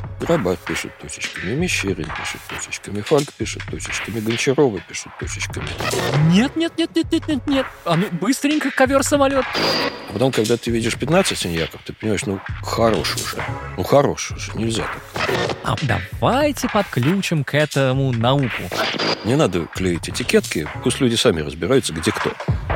Грабарь пишет точечками, Мещерин пишет точечками, Фальк пишет точечками, Гончарова пишет точечками. Нет. А ну, быстренько ковер-самолет. А потом, когда ты видишь 15 синьяков, ты понимаешь, хорош уже, нельзя так. А давайте подключим к этому науку. Не надо клеить этикетки, пусть люди сами разбираются, где кто.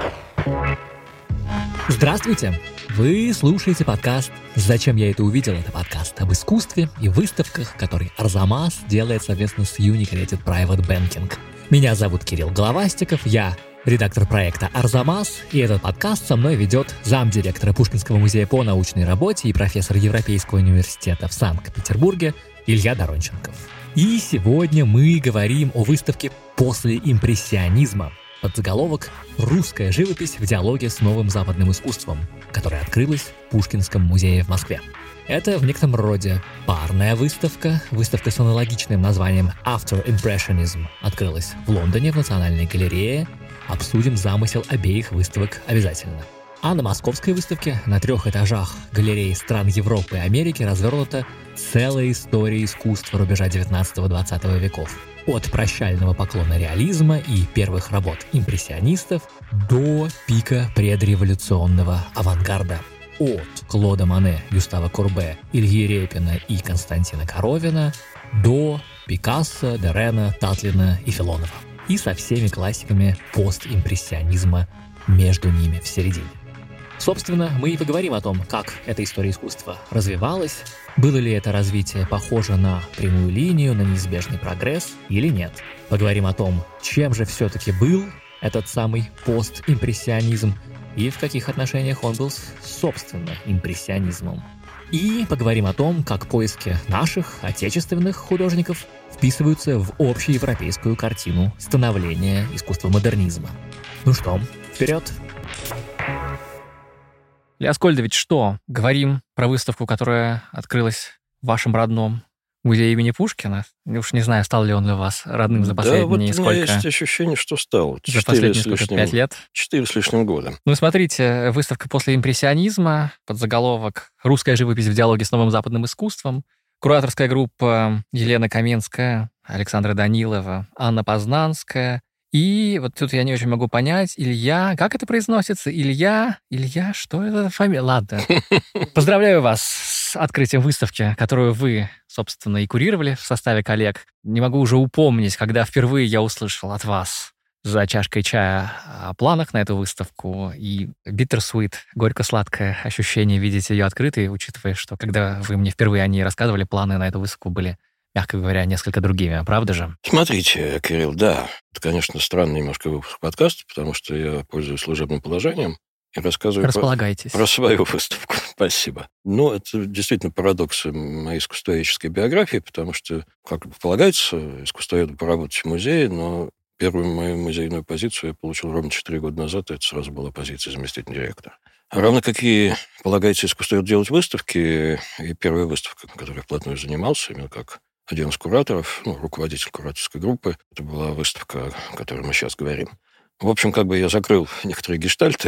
Здравствуйте! Вы слушаете подкаст «Зачем я это увидел?» Это подкаст об искусстве и выставках, который Арзамас делает совместно с Unicredit Private Banking. Меня зовут Кирилл Головастиков, я редактор проекта «Арзамас», и этот подкаст со мной ведет замдиректора Пушкинского музея по научной работе и профессор Европейского университета в Санкт-Петербурге Илья Доронченков. И сегодня мы говорим о выставке «После импрессионизма», под заголовок «Русская живопись в диалоге с новым западным искусством», которая открылась в Пушкинском музее в Москве. Это в некотором роде парная выставка с аналогичным названием After Impressionism открылась в Лондоне в Национальной галерее. Обсудим замысел обеих выставок обязательно. А на московской выставке на 3 этажах галереи стран Европы и Америки развернута целая история искусства рубежа 19-20 веков. От прощального поклона реализма и первых работ импрессионистов до пика предреволюционного авангарда. От Клода Моне, Гюстава Курбе, Ильи Репина и Константина Коровина до Пикассо, Дерена, Татлина и Филонова. И со всеми классиками постимпрессионизма между ними в середине. Собственно, мы и поговорим о том, как эта история искусства развивалась, было ли это развитие похоже на прямую линию, на неизбежный прогресс или нет. Поговорим о том, чем же все-таки был этот самый постимпрессионизм и в каких отношениях он был с, собственно, импрессионизмом. И поговорим о том, как поиски наших отечественных художников вписываются в общеевропейскую картину становления искусства модернизма. Ну что, вперед! Леоскольдович, что? Говорим про выставку, которая открылась в вашем родном музее имени Пушкина? Уж не знаю, стал ли он для вас родным за последние сколько... у меня есть ощущение, что стал. За последние 5 лет? 4 с лишним года. Ну, смотрите, выставка «После импрессионизма», под заголовок «Русская живопись в диалоге с новым западным искусством». Кураторская группа Елена Каменская, Александра Данилова, Анна Познанская. И вот тут я не очень могу понять, Илья, как это произносится? Илья, что это за фамилия? Ладно. Поздравляю вас с открытием выставки, которую вы, собственно, и курировали в составе коллег. Не могу уже упомнить, когда впервые я услышал от вас за чашкой чая о планах на эту выставку. И bittersweet, горько-сладкое ощущение видеть ее открытой, учитывая, что когда вы мне впервые о ней рассказывали, планы на эту выставку были, мягко говоря, несколько другими, правда же? Смотрите, Кирилл, да, это, конечно, странный немножко выпуск подкаста, потому что я пользуюсь служебным положением и рассказываю про свою выставку. Спасибо. Но это действительно парадокс моей искусствоведческой биографии, потому что, как полагается, искусствоведу поработать в музее, но первую мою музейную позицию я получил ровно 4 года назад, и это сразу была позиция заместителя директора. Равно как и полагается искусствоведу делать выставки, и первая выставка, которой я вплотную занимался, именно как один из кураторов, руководитель кураторской группы. Это была выставка, о которой мы сейчас говорим. В общем, я закрыл некоторые гештальты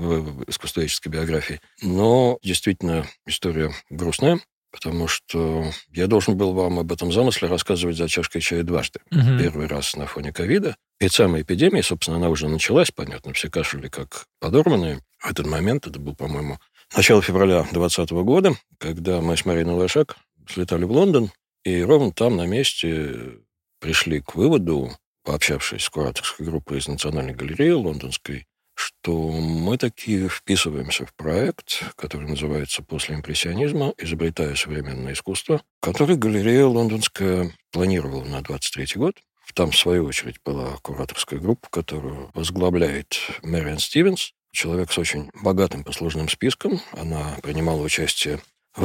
в искусствоведческой биографии, но действительно история грустная, потому что я должен был вам об этом замысле рассказывать за чашкой чая дважды. Первый раз на фоне ковида. Перед самой эпидемией, собственно, она уже началась, понятно, все кашляли как подорванные. В этот момент, это был, по-моему, начало февраля 2020 года, когда мы с Мариной Лошак слетали в Лондон, и ровно там, на месте, пришли к выводу, пообщавшись с кураторской группой из Национальной галереи лондонской, что мы таки вписываемся в проект, который называется «После импрессионизма. Изобретая современное искусство», который галерея лондонская планировала на 23 год. Там, в свою очередь, была кураторская группа, которую возглавляет Мэриан Стивенс, человек с очень богатым послужным списком. Она принимала участие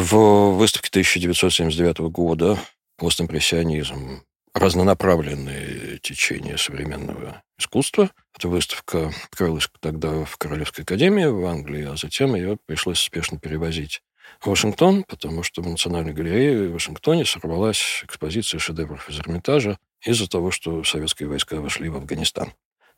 в выставке 1979 года «Постимпрессионизм. Разнонаправленные течения современного искусства». Эта выставка открылась тогда в Королевской академии в Англии, а затем ее пришлось спешно перевозить в Вашингтон, потому что в Национальной галерее в Вашингтоне сорвалась экспозиция шедевров из Эрмитажа из-за того, что советские войска вошли в Афганистан.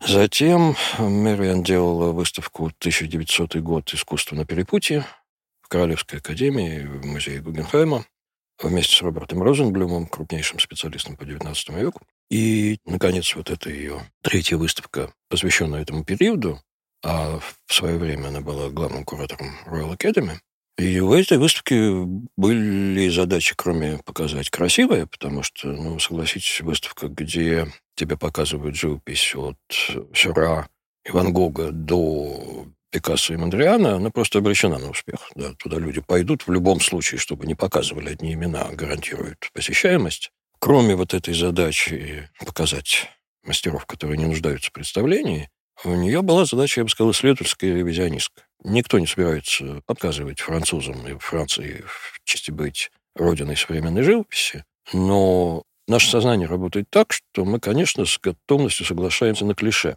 Затем Мэриан делала выставку 1900 год «Искусство на перепутье» в Королевской академии, в музее Гугенхайма. вместе с Робертом Розенблюмом, крупнейшим специалистом по XIX веку. И, наконец, вот эта ее третья выставка, посвященная этому периоду, а в свое время она была главным куратором Royal Academy. И в этой выставке были задачи, кроме показать красивое, потому что, согласитесь, выставка, где тебе показывают живопись от Сюрреа и Ван Гога до Пикассо и Мондриана, она просто обречена на успех. Да, туда люди пойдут в любом случае, чтобы не показывали одни имена, гарантируют посещаемость. Кроме вот этой задачи показать мастеров, которые не нуждаются в представлении, у нее была задача, я бы сказал, исследовательская и ревизионистская. Никто не собирается отказывать французам и Франции в чести быть родиной современной живописи, но наше сознание работает так, что мы, конечно, с готовностью соглашаемся на клише.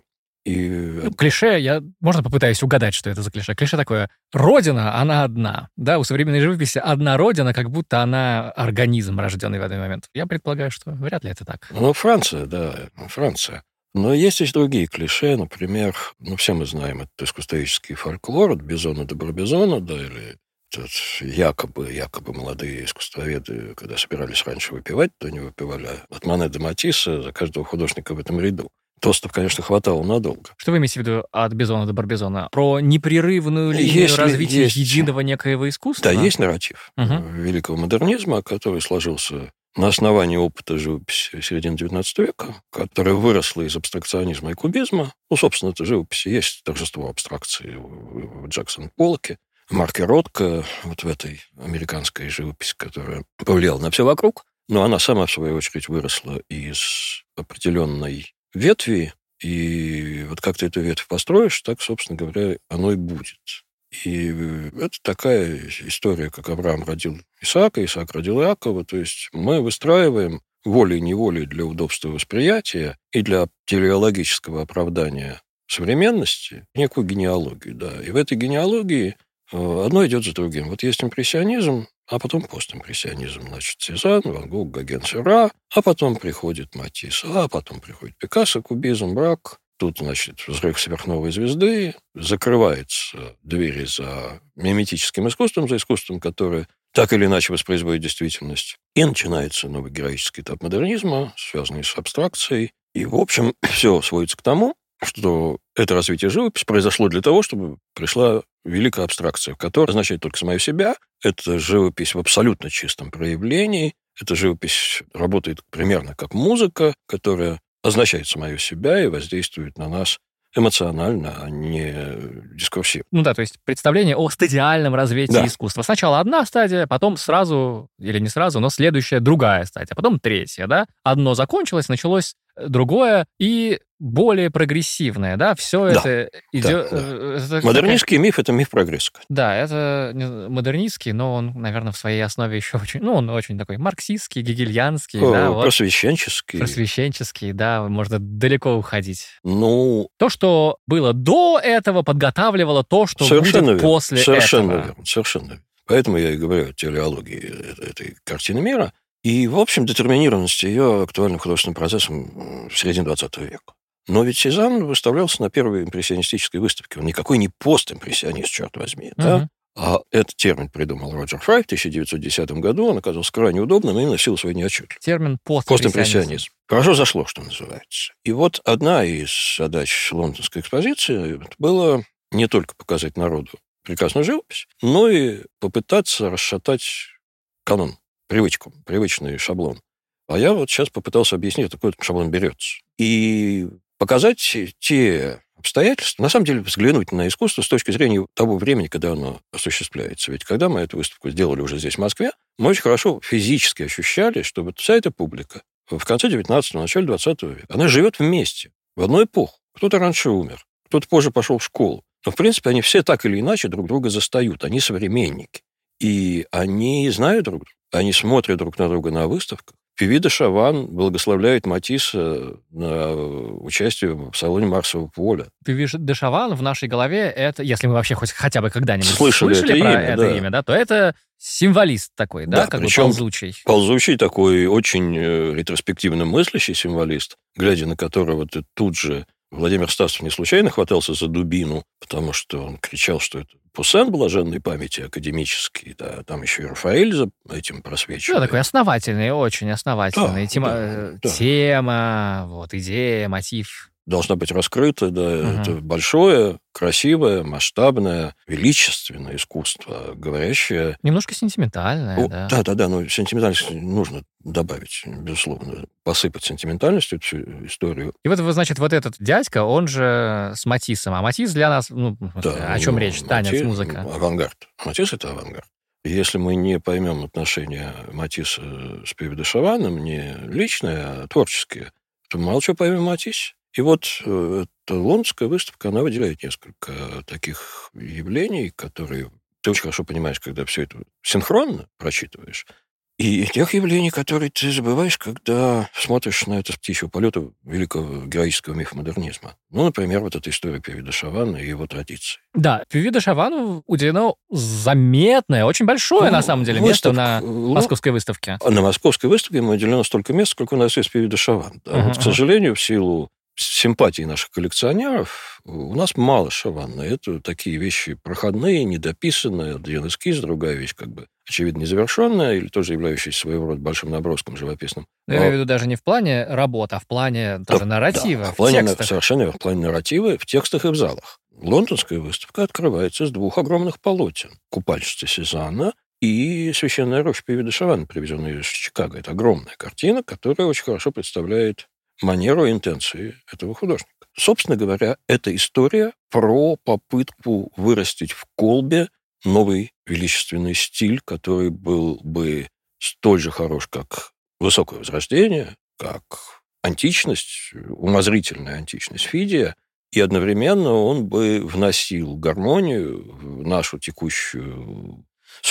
Клише, можно попытаюсь угадать, что это за клише. Клише такое: родина, она одна. Да, у современной живописи одна родина, как будто она организм, рожденный в этот момент. Я предполагаю, что вряд ли это так. Франция, да, Франция. Но есть и другие клише, например, все мы знаем этот искусствоведческий фольклор от Бизона до Барбизона, да, или якобы молодые искусствоведы, когда собирались раньше выпивать, то они выпивали от Мане до Матисса за каждого художника в этом ряду. Тостов, конечно, хватало надолго. Что вы имеете в виду от Бизона до Барбизона? Про непрерывную линию развития единого некоего искусства? Да, есть нарратив великого модернизма, который сложился на основании опыта живописи середины XIX века, которая выросла из абстракционизма и кубизма. Собственно, это живописи есть торжество абстракции в Джексоне Поллоке, в Марке Ротко, вот в этой американской живописи, которая повлияла на все вокруг. Но она сама, в свою очередь, выросла из определенной ветви, и вот как ты эту ветвь построишь, так, собственно говоря, оно и будет. И это такая история, как Авраам родил Исаака, Исаак родил Иакова. То есть мы выстраиваем волей-неволей для удобства восприятия и для телеологического оправдания современности некую генеалогию. Да. И в этой генеалогии одно идет за другим. Вот есть импрессионизм, а потом постимпрессионизм. Значит, Сезанн, Ван Гог, Гоген, Сюрреа, а потом приходит Матисс, а потом приходит Пикассо, кубизм, брак. Тут, значит, взрыв сверхновой звезды, закрываются двери за миметическим искусством, за искусством, которое так или иначе воспроизводит действительность. И начинается новый героический этап модернизма, связанный с абстракцией. И, в общем, все сводится к тому, что это развитие живописи произошло для того, чтобы пришла великая абстракция, которая означает только самое себя. Это живопись в абсолютно чистом проявлении. Эта живопись работает примерно как музыка, которая означает самое себя и воздействует на нас эмоционально, а не дискурсивно. То есть представление о стадиальном развитии искусства. Сначала одна стадия, потом сразу, или не сразу, но следующая другая стадия, потом третья, да? Одно закончилось, началось другое и более прогрессивное, да? Все это идет... Да. Модернистский миф — это миф прогресса. Да, это модернистский, но он, наверное, в своей основе еще очень... он очень такой марксистский, гегельянский. Просвещенческий. Просвещенческий, да, можно далеко уходить. То, что было до этого, подготавливало то, что будет после этого. Совершенно верно. Поэтому я и говорю о телеологии этой картины мира. И, в общем, детерминированность ее актуальным художественным процессом в середине XX века. Но ведь Сезанн выставлялся на первой импрессионистической выставке. Он никакой не постимпрессионист, черт возьми. Да? А этот термин придумал Роджер Фрай в 1910 году. Он оказался крайне удобным именно в силу своей неотчетливости. Термин постимпрессионизм. Хорошо зашло, что называется. И вот одна из задач лондонской экспозиции было не только показать народу прекрасную живопись, но и попытаться расшатать канон, привычку, привычный шаблон. А я вот сейчас попытался объяснить, откуда этот шаблон берется. И показать те обстоятельства, на самом деле взглянуть на искусство с точки зрения того времени, когда оно осуществляется. Ведь когда мы эту выставку сделали уже здесь, в Москве, мы очень хорошо физически ощущали, что вот вся эта публика в конце 19-го, начале 20 века, она живет вместе, в одну эпоху. Кто-то раньше умер, кто-то позже пошел в школу. Но, в принципе, они все так или иначе друг друга застают. Они современники. И они знают друг друга. Они смотрят друг на друга на выставках. Пиви де Шаван благословляет Матисса на участие в салоне Марсового поля. Пиви де Шаван в нашей голове, это, если мы вообще хотя бы когда-нибудь слышали про это имя, да, то это символист такой, да, как бы ползучий. Ползучий такой, очень ретроспективно мыслящий символист, глядя на которого ты тут же Владимир Стасов не случайно хватался за дубину, потому что он кричал, что это Пуссен блаженной памяти академический, да, там еще и Рафаэль за этим просвечивает. Да, такой основательный, очень основательный. Тема, вот, идея, мотив. Должна быть раскрыта, да, это большое, красивое, масштабное, величественное искусство, говорящее... Немножко сентиментальное, да. Да, но сентиментальность нужно добавить, безусловно, посыпать сентиментальностью эту всю историю. И вот, значит, вот этот дядька, он же с Матиссом. А Матисс для нас, о чем речь? Танец, музыка. Авангард. Матисс — это авангард. Если мы не поймем отношения Матисса с Пио де Шаванным, не личные, а творческие, то мало чего поймем о Матиссе. И вот эта лондонская выставка, она выделяет несколько таких явлений, которые ты очень хорошо понимаешь, когда все это синхронно прочитываешь, и тех явлений, которые ты забываешь, когда смотришь на это с птичьего полета великого героического мифа модернизма. Ну, например, вот эта история Пио де Шавана и его традиции. Да, Пио де Шавану уделено заметное, очень большое, на самом деле, место на московской выставке. На московской выставке ему уделено столько мест, сколько у нас есть Пио де Шаван. Да, вот, к сожалению, в силу симпатии наших коллекционеров у нас мало Шавана. Это такие вещи проходные, недописанные. Один эскиз, другая вещь, как бы, очевидно, незавершенная, или тоже являющаяся своего рода большим наброском живописным. Я имею в виду даже не в плане работы, а в плане даже нарратива, в плане, совершенно верно, в плане нарратива в текстах и в залах. Лондонская выставка открывается с двух огромных полотен. «Купальщица Сезанна» и «Священная роща» Пио де Шавана, привезенная из Чикаго. Это огромная картина, которая очень хорошо представляет манеру и интенции этого художника. Собственно говоря, это история про попытку вырастить в колбе новый величественный стиль, который был бы столь же хорош, как высокое возрождение, как античность, умозрительная античность Фидия, и одновременно он бы вносил гармонию в нашу текущую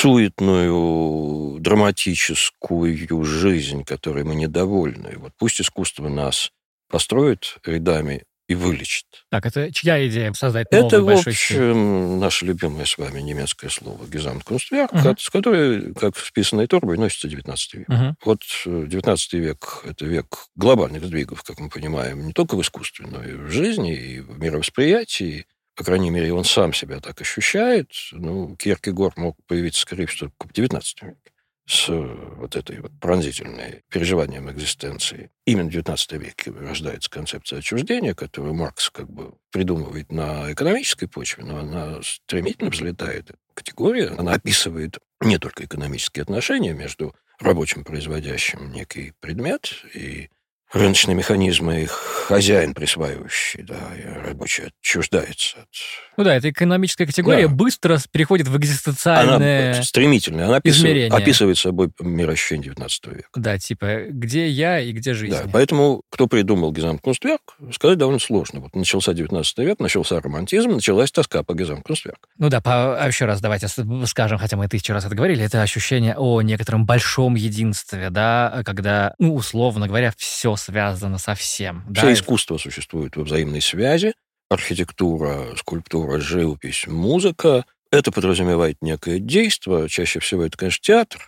суетную, драматическую жизнь, которой мы недовольны. Вот пусть искусство нас построит рядами и вылечит. Так, это чья идея создать новый большой стиль? Это, в общем, наше любимое с вами немецкое слово «Gesamtkunstwerk», с которой, как в писаной торбой, носится XIX век. Вот XIX век – это век глобальных сдвигов, как мы понимаем, не только в искусстве, но и в жизни, и в мировосприятии. По крайней мере, он сам себя так ощущает. Ну, Кьеркегор мог появиться, скорее всего, только в XIX веке с вот этой вот пронзительной переживанием экзистенции. Именно в XIX веке рождается концепция отчуждения, которую Маркс как бы придумывает на экономической почве, но она стремительно взлетает. Категория, она описывает не только экономические отношения между рабочим, производящим некий предмет, и рыночные механизмы, их хозяин присваивающий, да, и рабочий отчуждается от... Ну да, эта экономическая категория быстро переходит в экзистенциальное... Она стремительная, она описывает собой мироощущение XIX века. Да, типа, где я и где жизнь. Да, поэтому кто придумал Gesamtkunstwerk, сказать довольно сложно. Вот начался XIX век, начался романтизм, началась тоска по Gesamtkunstwerk. Ну да, еще раз давайте скажем, хотя мы 1000 раз это говорили, это ощущение о некотором большом единстве, да, когда, ну, условно говоря, все связано со всем. Все искусство существует во взаимной связи. Архитектура, скульптура, живопись, музыка. Это подразумевает некое действие. Чаще всего это, конечно, театр.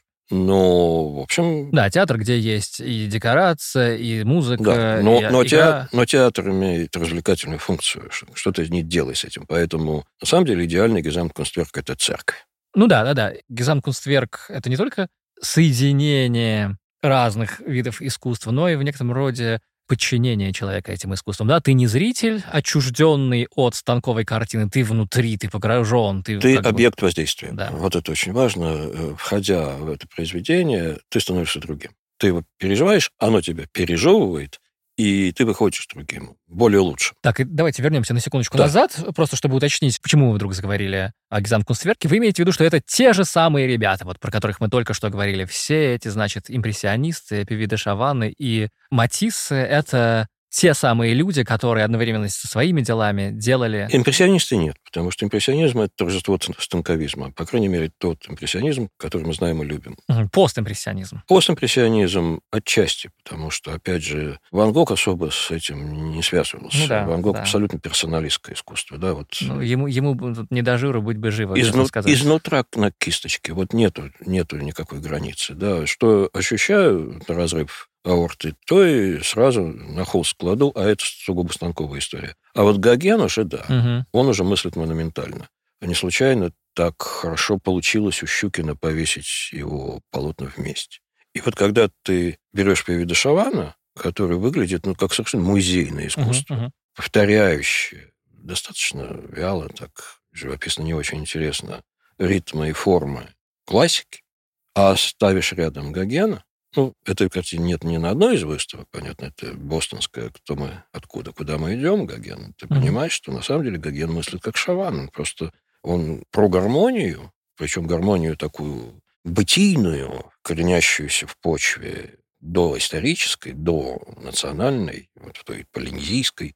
Но, в общем... Да, театр, где есть и декорация, и музыка, да, но театр имеет развлекательную функцию. Что ты не делай с этим. Поэтому, на самом деле, идеальный Gesamtkunstwerk — это церковь. Ну да. Gesamtkunstwerk — это не только соединение разных видов искусства, но и в некотором роде подчинение человека этим искусствам. Да, ты не зритель, отчужденный от станковой картины, ты внутри, ты погружен. Ты объект воздействия. Да. Вот это очень важно. Входя в это произведение, ты становишься другим. Ты его переживаешь, оно тебя пережевывает, и ты выходишь другим, более лучшим. Так, и давайте вернемся на секундочку назад, просто чтобы уточнить, почему вы вдруг заговорили о Gesamtkunstwerk. Вы имеете в виду, что это те же самые ребята, вот про которых мы только что говорили. Все эти, значит, импрессионисты, Пио де Шаваны и Матиссы — это те самые люди, которые одновременно со своими делами делали... Импрессионисты нет, потому что импрессионизм — это торжество станковизма. По крайней мере, тот импрессионизм, который мы знаем и любим. Постимпрессионизм. Постимпрессионизм отчасти, потому что, опять же, Ван Гог особо с этим не связывался. Ну, да, Ван Гог абсолютно персоналистское искусство. Да, вот. Ну, ему не до жира, будь бы живо, сказать. Изнутра на кисточке. Вот нету никакой границы. Да. Что ощущаю, разрыв аорты, то и сразу на холст кладу, а это сугубо станковая история. А вот Гоген уже, да, он уже мыслит монументально. Не случайно так хорошо получилось у Щукина повесить его полотна вместе. И вот когда ты берешь Певида Шавана, который выглядит, как совершенно музейное искусство, повторяющее, достаточно вяло, так живописно не очень интересно, ритмы и формы классики, а ставишь рядом Гогена, этой картины нет ни на одной из выставок, понятно, это бостонская, кто мы, откуда, куда мы идем, Гоген. Ты понимаешь, что на самом деле Гоген мыслит как Шаван, он про гармонию, причем гармонию такую бытийную, коренящуюся в почве доисторической, до национальной, вот в той полинезийской.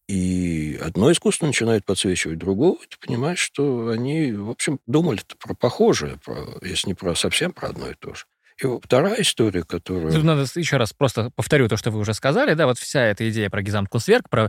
И одно искусство начинает подсвечивать другого, и ты понимаешь, что они, в общем, думали-то про похожее, если не про совсем про одно и то же. И вторая история, которую... Надо еще раз просто повторю то, что вы уже сказали, да, вот вся эта идея про Gesamtkunstwerk, про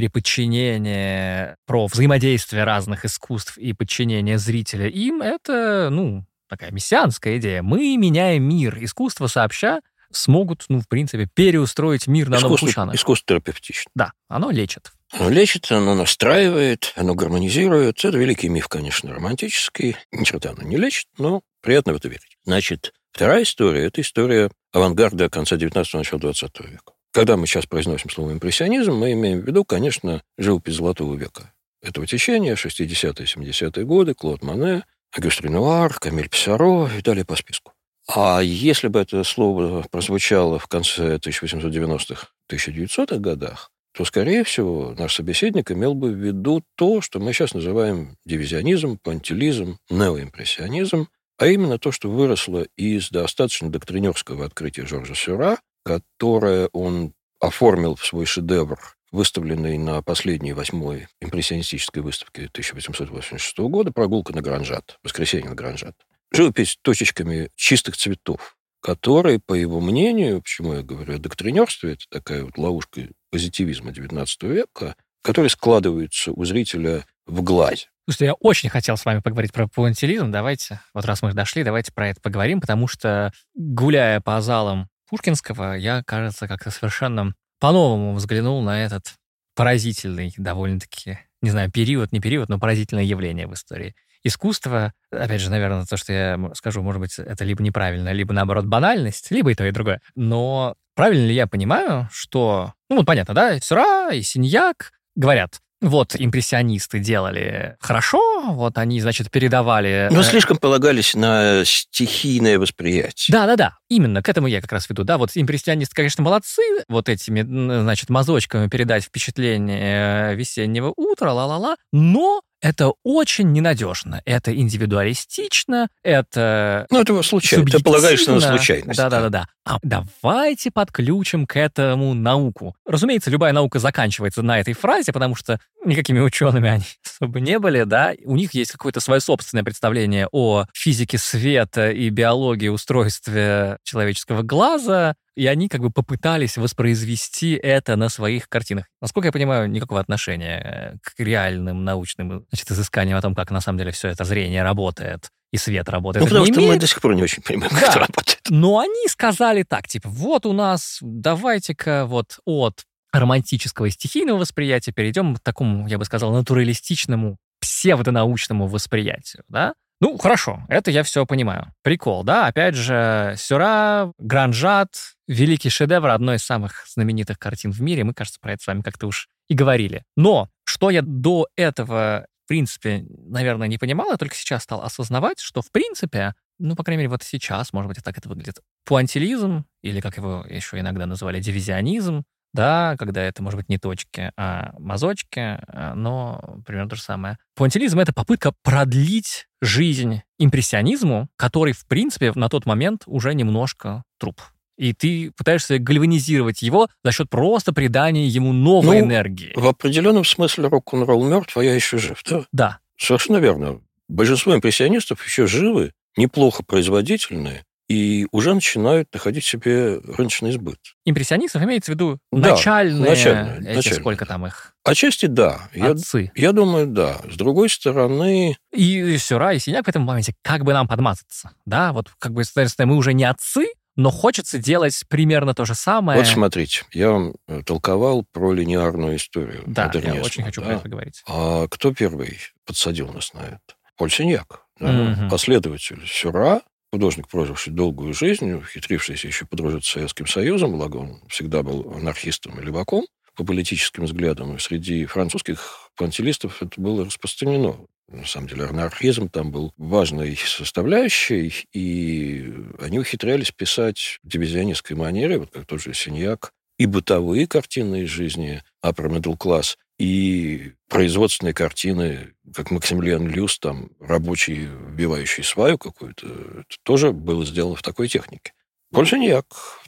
переподчинение, про взаимодействие разных искусств и подчинение зрителя им, это, такая мессианская идея. Мы меняем мир. Искусство сообща смогут, в принципе, переустроить мир на новых учанах. Искусство терапевтично. Да, оно лечит. Оно лечит, оно настраивает, оно гармонизирует. Это великий миф, конечно, романтический. Ни черта оно не лечит, но приятно в это верить. Значит, вторая история – это история авангарда конца 19-го, начала 20 века. Когда мы сейчас произносим слово «импрессионизм», мы имеем в виду, конечно, живопись Золотого века. Этого течения, 60-е, 70-е годы, Клод Моне, Агюст Ренуар, Камиль Писсаро и далее по списку. А если бы это слово прозвучало в конце 1890-х, 1900-х годах, то, скорее всего, наш собеседник имел бы в виду то, что мы сейчас называем дивизионизм, пуантилизм, неоимпрессионизм, а именно то, что выросло из достаточно доктринерского открытия Жоржа Сюра, которое он оформил в свой шедевр, выставленный на последней 8-й импрессионистической выставке 1886 года «Прогулка на Гранжат», «Воскресенье на Гранжат». Живопись точечками чистых цветов, которые, по его мнению, почему я говорю о доктринерстве, это такая вот ловушка позитивизма XIX века, которые складываются у зрителя в глазе. Слушайте, я очень хотел с вами поговорить про пуантилизм. Давайте, вот раз мы дошли, давайте про это поговорим, потому что, гуляя по залам Пушкинского, я, кажется, как-то совершенно по-новому взглянул на этот поразительный, довольно-таки, не знаю, период, не период, но поразительное явление в истории. Искусство, опять же, наверное, то, что я скажу, может быть, это либо неправильно, либо, наоборот, банальность, либо и то, и другое. Но правильно ли я понимаю, что... понятно, да, Сюра и Синьяк говорят, вот импрессионисты делали хорошо, вот они, значит, передавали... Но слишком полагались на стихийное восприятие. Да, именно, к этому я как раз веду. Да, вот импрессионисты, конечно, молодцы, вот этими, значит, мазочками передать впечатление весеннего утра, ла-ла-ла, но это очень ненадежно, это индивидуалистично, это это случайно, ты полагаешься на случайность. Да. А давайте подключим к этому науку. Разумеется, любая наука заканчивается на этой фразе, потому что никакими учеными они особо не были, да. У них есть какое-то свое собственное представление о физике света и биологии устройстве человеческого глаза, и они как бы попытались воспроизвести это на своих картинах. Насколько я понимаю, никакого отношения к реальным научным, изысканиям о том, как на самом деле все это зрение работает и свет работает. Потому что мы до сих пор не очень понимаем, как это работает. Но они сказали так, вот у нас, давайте-ка вот от романтического и стихийного восприятия перейдем к такому, я бы сказал, натуралистичному, псевдонаучному восприятию, да? Хорошо, это я все понимаю. Прикол, да? Опять же, Сюра, Гранжат, великий шедевр, одной из самых знаменитых картин в мире. Мы, кажется, про это с вами как-то уж и говорили. Но что я до этого, в принципе, наверное, не понимал, я только сейчас стал осознавать, что, в принципе, по крайней мере, вот сейчас, может быть, так это выглядит, пуантилизм, или, как его еще иногда называли, дивизионизм, да, когда это, может быть, не точки, а мазочки, но примерно то же самое. Пуантилизм — это попытка продлить жизнь импрессионизму, который, в принципе, на тот момент уже немножко труп. И ты пытаешься гальванизировать его за счет просто придания ему новой энергии. В определенном смысле рок-н-ролл мертв, а я еще жив, да? Да. Совершенно верно. Большинство импрессионистов еще живы, неплохо производительные, и уже начинают находить себе рыночный сбыт. Импрессионистов имеется в виду начальные, сколько там их? Отчасти да. Отцы. Я думаю, да. С другой стороны... И Сюра, и Синяк в этом моменте, как бы нам подмазаться, да? Вот как бы, соответственно, мы уже не отцы, но хочется делать примерно то же самое. Вот смотрите, я вам толковал про линейную историю модернизма. Я очень хочу про это говорить. А кто первый подсадил нас на это? Поль Синьяк, последователь Сюрреа, художник, проживший долгую жизнь, ухитрившийся еще подружиться с Советским Союзом, благо он всегда был анархистом и леваком по политическим взглядам. И среди французских пантелистов это было распространено. На самом деле анархизм там был важной составляющей, и они ухитрялись писать в дивизионистской манере, вот как тот же Синьяк, и бытовые картины из жизни upper middle class, и производственные картины, как Максимилиан Люс, там, рабочий, вбивающий сваю какую-то, это тоже было сделано в такой технике. Поль Синьяк в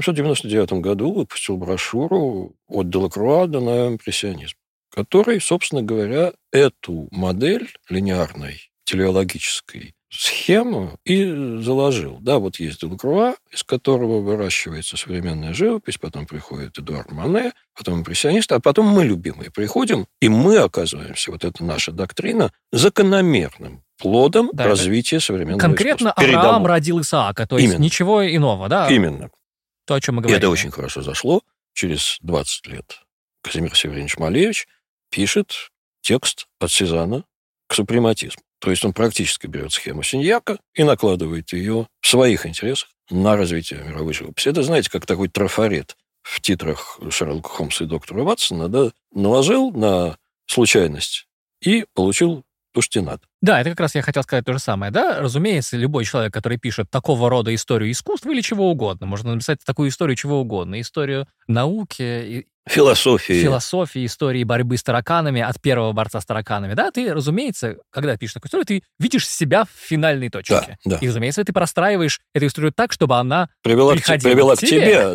1899 году выпустил брошюру «От Делакруа до неоимпрессионизма», который, собственно говоря, эту модель линейной телеологической схему и заложил. Да, вот есть Делакруа, из которого выращивается современная живопись, потом приходит Эдуард Мане, потом импрессионисты, а потом мы, любимые, приходим, и мы оказываемся, вот это наша доктрина, закономерным плодом развития современного конкретно искусства. Авраам родил Исаака, то есть ничего иного, да? Именно. То, о чем мы говорим. И это очень хорошо зашло. Через 20 лет Казимир Северинович Малевич пишет текст от Сезанна к супрематизму. То есть он практически берет схему Синьяка и накладывает ее в своих интересах на развитие мировой живописи. Это, знаете, как такой трафарет в титрах Шерлока Холмса и доктора Ватсона, да, наложил на случайность и получил то, что тебе надо. Да, это как раз я хотел сказать то же самое, да? Разумеется, любой человек, который пишет такого рода историю искусства или чего угодно, можно написать такую историю чего угодно, историю науки, философии, истории борьбы с тараканами, от первого борца с тараканами, да? Ты, разумеется, когда пишешь такую историю, ты видишь себя в финальной точке. Да. И, разумеется, ты простраиваешь эту историю так, чтобы она привела к тебе,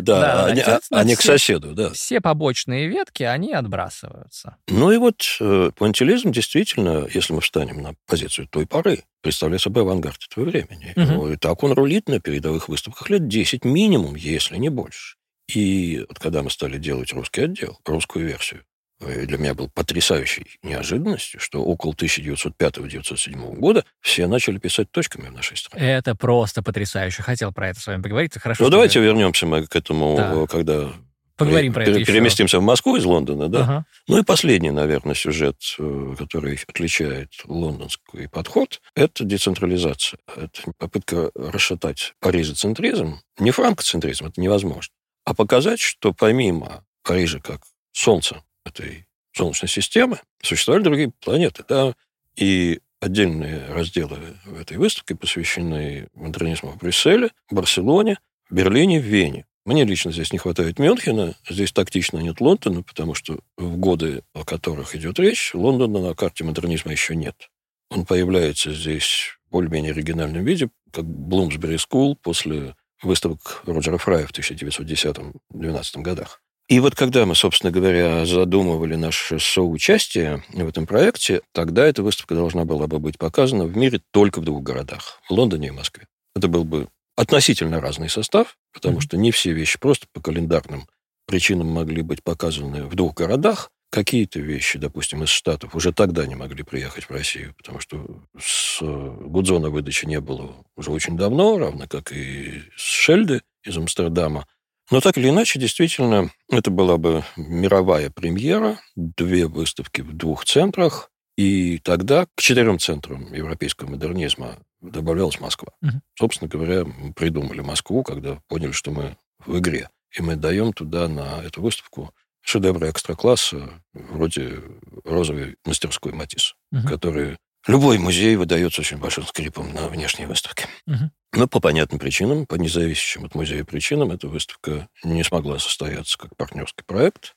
а не к соседу, да. Все побочные ветки, они отбрасываются. Ну и вот пуантилизм действительно, если мы встанем на позицию той поры, представляет собой авангард этого времени. И так он рулит на передовых выставках лет 10 минимум, если не больше. И вот когда мы стали делать русский отдел, русскую версию, для меня был потрясающей неожиданностью, что около 1905-1907 года все начали писать точками в нашей стране. Это просто потрясающе. Хотел про это с вами поговорить. Хорошо. Ну, давайте вернемся мы к этому, когда... Поговорим про это еще. Переместимся в Москву из Лондона, да? Ну и последний, наверное, сюжет, который отличает лондонский подход, это децентрализация. Это попытка расшатать паризоцентризм. Не франкоцентризм, это невозможно. А показать, что помимо Парижа как солнца этой Солнечной системы, существовали другие планеты, да? И отдельные разделы в этой выставке посвящены модернизму в Брюсселе, Барселоне, Берлине, Вене. Мне лично здесь не хватает Мюнхена, здесь тактично нет Лондона, потому что в годы, о которых идет речь, Лондона на карте модернизма еще нет. Он появляется здесь в более-менее оригинальном виде, как Блумсбери Скул после выставок Роджера Фрая в 1910-12 годах. И вот когда мы, собственно говоря, задумывали наше соучастие в этом проекте, тогда эта выставка должна была бы быть показана в мире только в 2 городах – в Лондоне и Москве. Это был бы относительно разный состав, потому что не все вещи просто по календарным причинам могли быть показаны в 2 городах. Какие-то вещи, допустим, из Штатов уже тогда не могли приехать в Россию, потому что с Гудзона выдачи не было уже очень давно, равно как и с Шельды из Амстердама. Но так или иначе, действительно, это была бы мировая премьера, 2 выставки в 2 центрах, и тогда к 4 центрам европейского модернизма добавлялась Москва. Собственно говоря, мы придумали Москву, когда поняли, что мы в игре. И мы даем туда, на эту выставку, шедевры экстра-класса, вроде розовой мастерской Матисса, которые любой музей выдает с очень большим скрипом на внешней выставке. Но по понятным причинам, по независящим от музея причинам, эта выставка не смогла состояться как партнерский проект.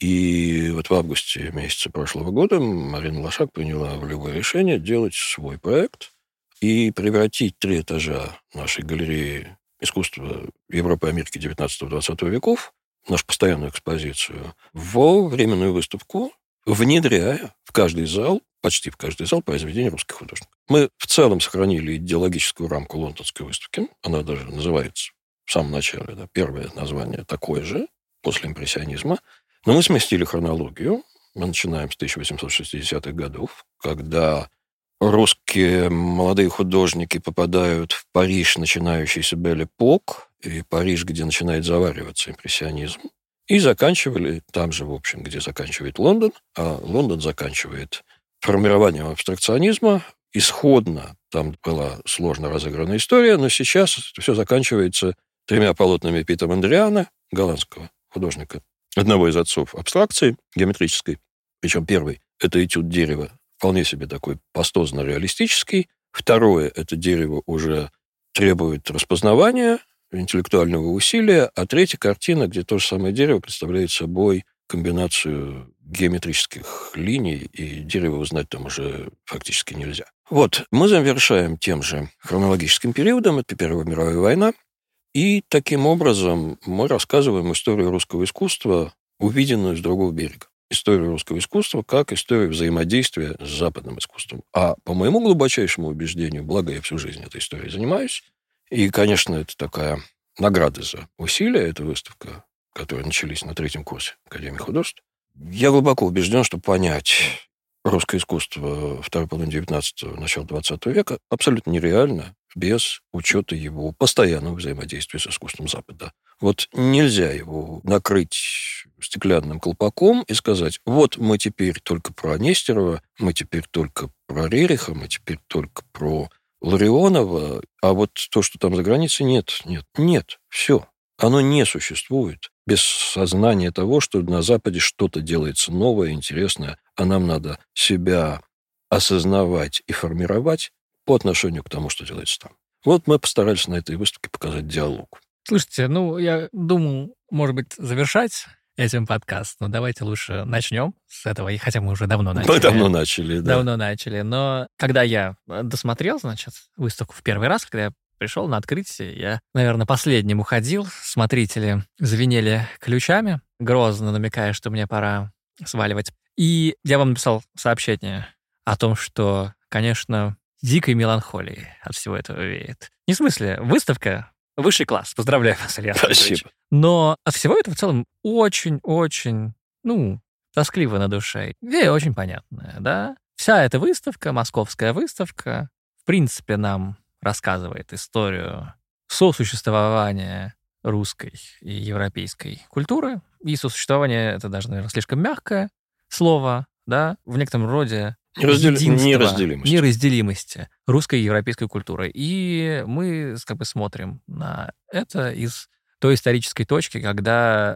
И вот в августе месяце прошлого года Марина Лошак приняла волевое решение делать свой проект и превратить 3 этажа нашей галереи искусства Европы и Америки 19-20 веков, нашу постоянную экспозицию, в временную выставку, внедряя в каждый зал, почти в каждый зал, произведения русских художников. Мы в целом сохранили идеологическую рамку лондонской выставки. Она даже называется в самом начале, да, первое название такое же, после импрессионизма. Но мы сместили хронологию. Мы начинаем с 1860-х годов, когда русские молодые художники попадают в Париж, начинающийся Бель-Эпок, и Париж, где начинает завариваться импрессионизм, и заканчивали там же, в общем, где заканчивает Лондон, а Лондон заканчивает формированием абстракционизма. Исходно там была сложно разыгранная история, но сейчас все заканчивается 3 полотнами Пита Мондриана, голландского художника, одного из отцов абстракции геометрической. Причем первый – это этюд дерева, вполне себе такой пастозно-реалистический. Второе – это дерево уже требует распознавания, интеллектуального усилия. А третья картина, где то же самое дерево представляет собой комбинацию геометрических линий, и дерево узнать там уже фактически нельзя. Вот, мы завершаем тем же хронологическим периодом, это Первая мировая война, и таким образом мы рассказываем историю русского искусства, увиденную с другого берега. Историю русского искусства как историю взаимодействия с западным искусством. А по моему глубочайшему убеждению, благо я всю жизнь этой историей занимаюсь, и, конечно, это такая награда за усилия, эта выставка, которые начались на 3-м курсе Академии художеств. Я глубоко убежден, что понять русское искусство второй половины 19-го, начала 20 века абсолютно нереально без учета его постоянного взаимодействия с искусством Запада. Вот нельзя его накрыть стеклянным колпаком и сказать, вот мы теперь только про Нестерова, мы теперь только про Рериха, мы теперь только про Ларионова, а вот то, что там за границей, нет, все. Оно не существует без сознания того, что на Западе что-то делается новое, интересное, а нам надо себя осознавать и формировать по отношению к тому, что делается там. Вот мы постарались на этой выставке показать диалог. Слушайте, я думал, может быть, завершать этим подкаст, но давайте лучше начнем с этого, и хотя мы уже давно начали. Мы давно начали, да. Давно начали, но когда я досмотрел, выставку в первый раз, когда я пришел на открытие, я, наверное, последним уходил, смотрители звенели ключами, грозно намекая, что мне пора сваливать. И я вам написал сообщение о том, что, конечно, дикой меланхолии от всего этого веет. Не в смысле, выставка высший класс, поздравляю вас, Илья Анатольевич. Спасибо. Но от всего этого в целом очень-очень, тоскливо на душе. Идея очень понятная, да? Вся эта выставка, московская выставка, в принципе, нам рассказывает историю сосуществования русской и европейской культуры. И сосуществование — это даже, наверное, слишком мягкое слово, да? В некотором роде неразделимости русской и европейской культуры. И мы смотрим на это из той исторической точки, когда,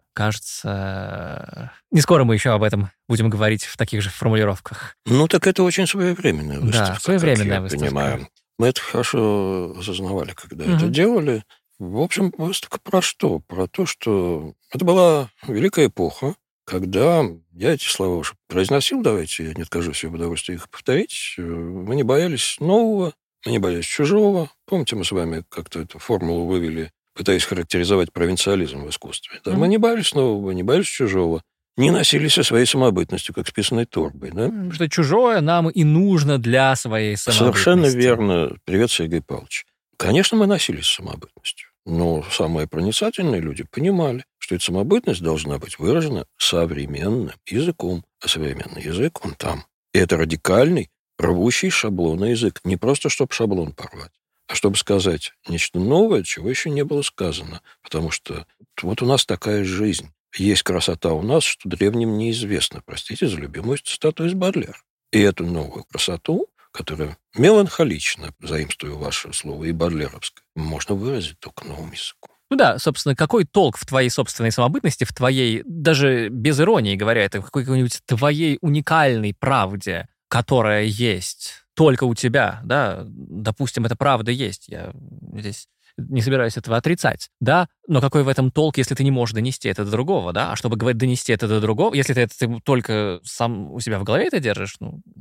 кажется... Не скоро мы еще об этом будем говорить в таких же формулировках. Так это очень своевременная выставка. Да, своевременная выставка. Понимаю. Мы это хорошо осознавали, когда это делали. В общем, выставка про что? Про то, что это была великая эпоха, когда я эти слова уже произносил, давайте я не откажусь в удовольствии их повторить, мы не боялись нового, мы не боялись чужого. Помните, мы с вами как-то эту формулу вывели, пытаясь характеризовать провинциализм в искусстве. Да? Мы не боялись нового, не боялись чужого, не носились со своей самобытностью, как с писаной торбой. Да? Что чужое нам и нужно для своей самобытности. Совершенно верно. Привет, Сергей Павлович. Конечно, мы носились с самобытностью, но самые проницательные люди понимали, что эта самобытность должна быть выражена современным языком. А современный язык, он там. И это радикальный, рвущий шаблон язык. Не просто, чтобы шаблон порвать, а чтобы сказать нечто новое, чего еще не было сказано. Потому что вот у нас такая жизнь. Есть красота у нас, что древним неизвестно. Простите за любимую цитату из Бодлера. И эту новую красоту, которая меланхолична, заимствую ваше слово, и бодлеровское, можно выразить только новым языком. Да, собственно, какой толк в твоей собственной самобытности, в твоей, даже без иронии говоря, это в какой-нибудь твоей уникальной правде, которая есть только у тебя, да, допустим, эта правда есть, я здесь не собираюсь этого отрицать, да, но какой в этом толк, если ты не можешь донести это до другого, да, а чтобы донести это до другого, если ты только сам у себя в голове это держишь,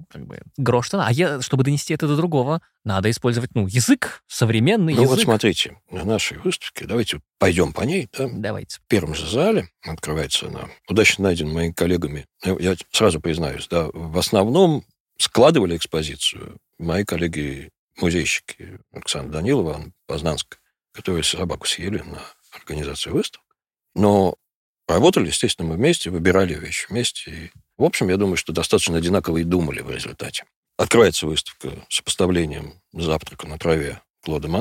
грош-то, чтобы донести это до другого, надо использовать, язык, современный язык. Вот смотрите, на нашей выставке, давайте пойдем по ней, да? Давайте. В первом же зале, открывается она, удачно найден моими коллегами, я сразу признаюсь, да, в основном складывали экспозицию мои коллеги-музейщики Александра Данилова, Анна Познанская, которые собаку съели на организацию выставок. Но работали, естественно, мы вместе, выбирали вещи вместе. И, в общем, я думаю, что достаточно одинаково и думали в результате. Открывается выставка с сопоставлением «Завтрака на траве» Клода Моне.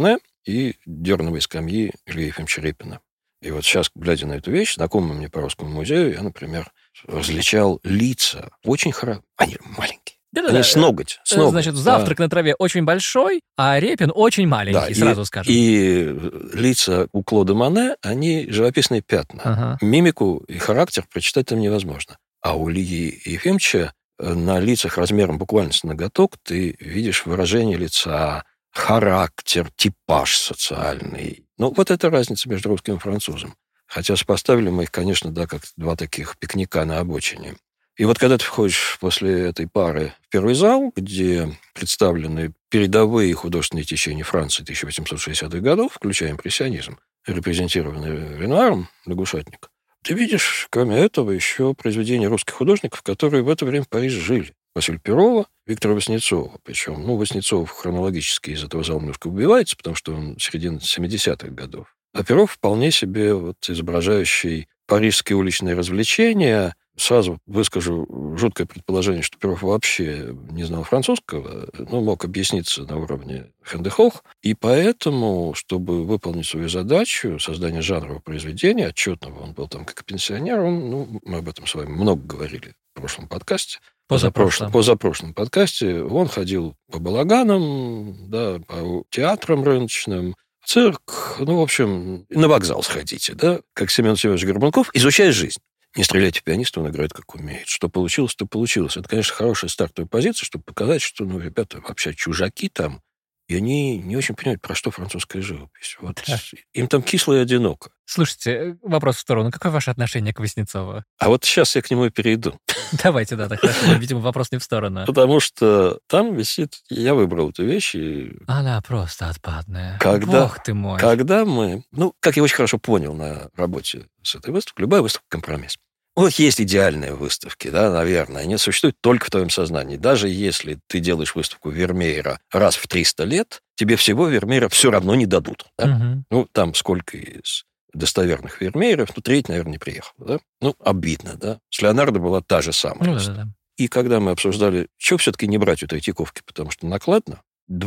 и дерновой скамьи Ильи Ефимовича Репина. И вот сейчас, глядя на эту вещь, знакомую мне по Русскому музею, я, например, различал лица очень хорошо. Они маленькие. Они с ноготь. Значит, «Завтрак на траве» очень большой, а Репин очень маленький, сразу скажем. И лица у Клода Моне, они живописные пятна. Ага. Мимику и характер прочитать там невозможно. А у Ильи Ефимовича на лицах размером буквально с ноготок ты видишь выражение лица, характер, типаж социальный. Ну, вот это разница между русским и французом. Хотя поставили мы их, конечно, да, как два таких пикника на обочине. И вот когда ты входишь после этой пары в первый зал, где представлены передовые художественные течения Франции 1860-х годов, включая импрессионизм, репрезентированный Ренуаром, «Лягушатник», ты видишь, кроме этого, еще произведения русских художников, которые в это время в Париже жили. Василия Перова, Виктора Васнецова. Причем, Васнецов хронологически из этого зала немножко убивается, потому что он середина 70-х годов. А Перов вполне себе изображающий парижские уличные развлечения. Сразу выскажу жуткое предположение, что Перов вообще не знал французского, мог объясниться на уровне хэндехох, и поэтому, чтобы выполнить свою задачу, создание жанрового произведения, отчетного, он был там как пенсионер, мы об этом с вами много говорили в прошлом подкасте, позапрошлом подкасте, он ходил по балаганам, да, по театрам рыночным, цирк, в общем, на вокзал сходите, да, как Семен Семенович Горбунков, изучая жизнь. Не стреляйте в пианиста, он играет как умеет. Что получилось, то получилось. Это, конечно, хорошая стартовая позиция, чтобы показать, что, ребята вообще чужаки там, и они не очень понимают, про что французская живопись. Им там кисло и одиноко. Слушайте, вопрос в сторону. Какое ваше отношение к Васнецову? А вот сейчас я к нему и перейду. Давайте, так хорошо. Видимо, вопрос не в сторону. Потому что там висит... Я выбрал эту вещь и... Она просто отпадная. Бог ты мой. Когда мы... как я очень хорошо понял на работе с этой выставкой, любая выставка — компромисс. Есть идеальные выставки, да, наверное. Они существуют только в твоем сознании. Даже если ты делаешь выставку Вермеера раз в 300 лет, тебе всего Вермеера все равно не дадут. Да? Угу. Там сколько из достоверных Вермееров, треть, наверное, не приехал. Да? Обидно, да. С Леонардо была та же самая. Да. И когда мы обсуждали, чего все-таки не брать у Третьяковки, потому что накладно,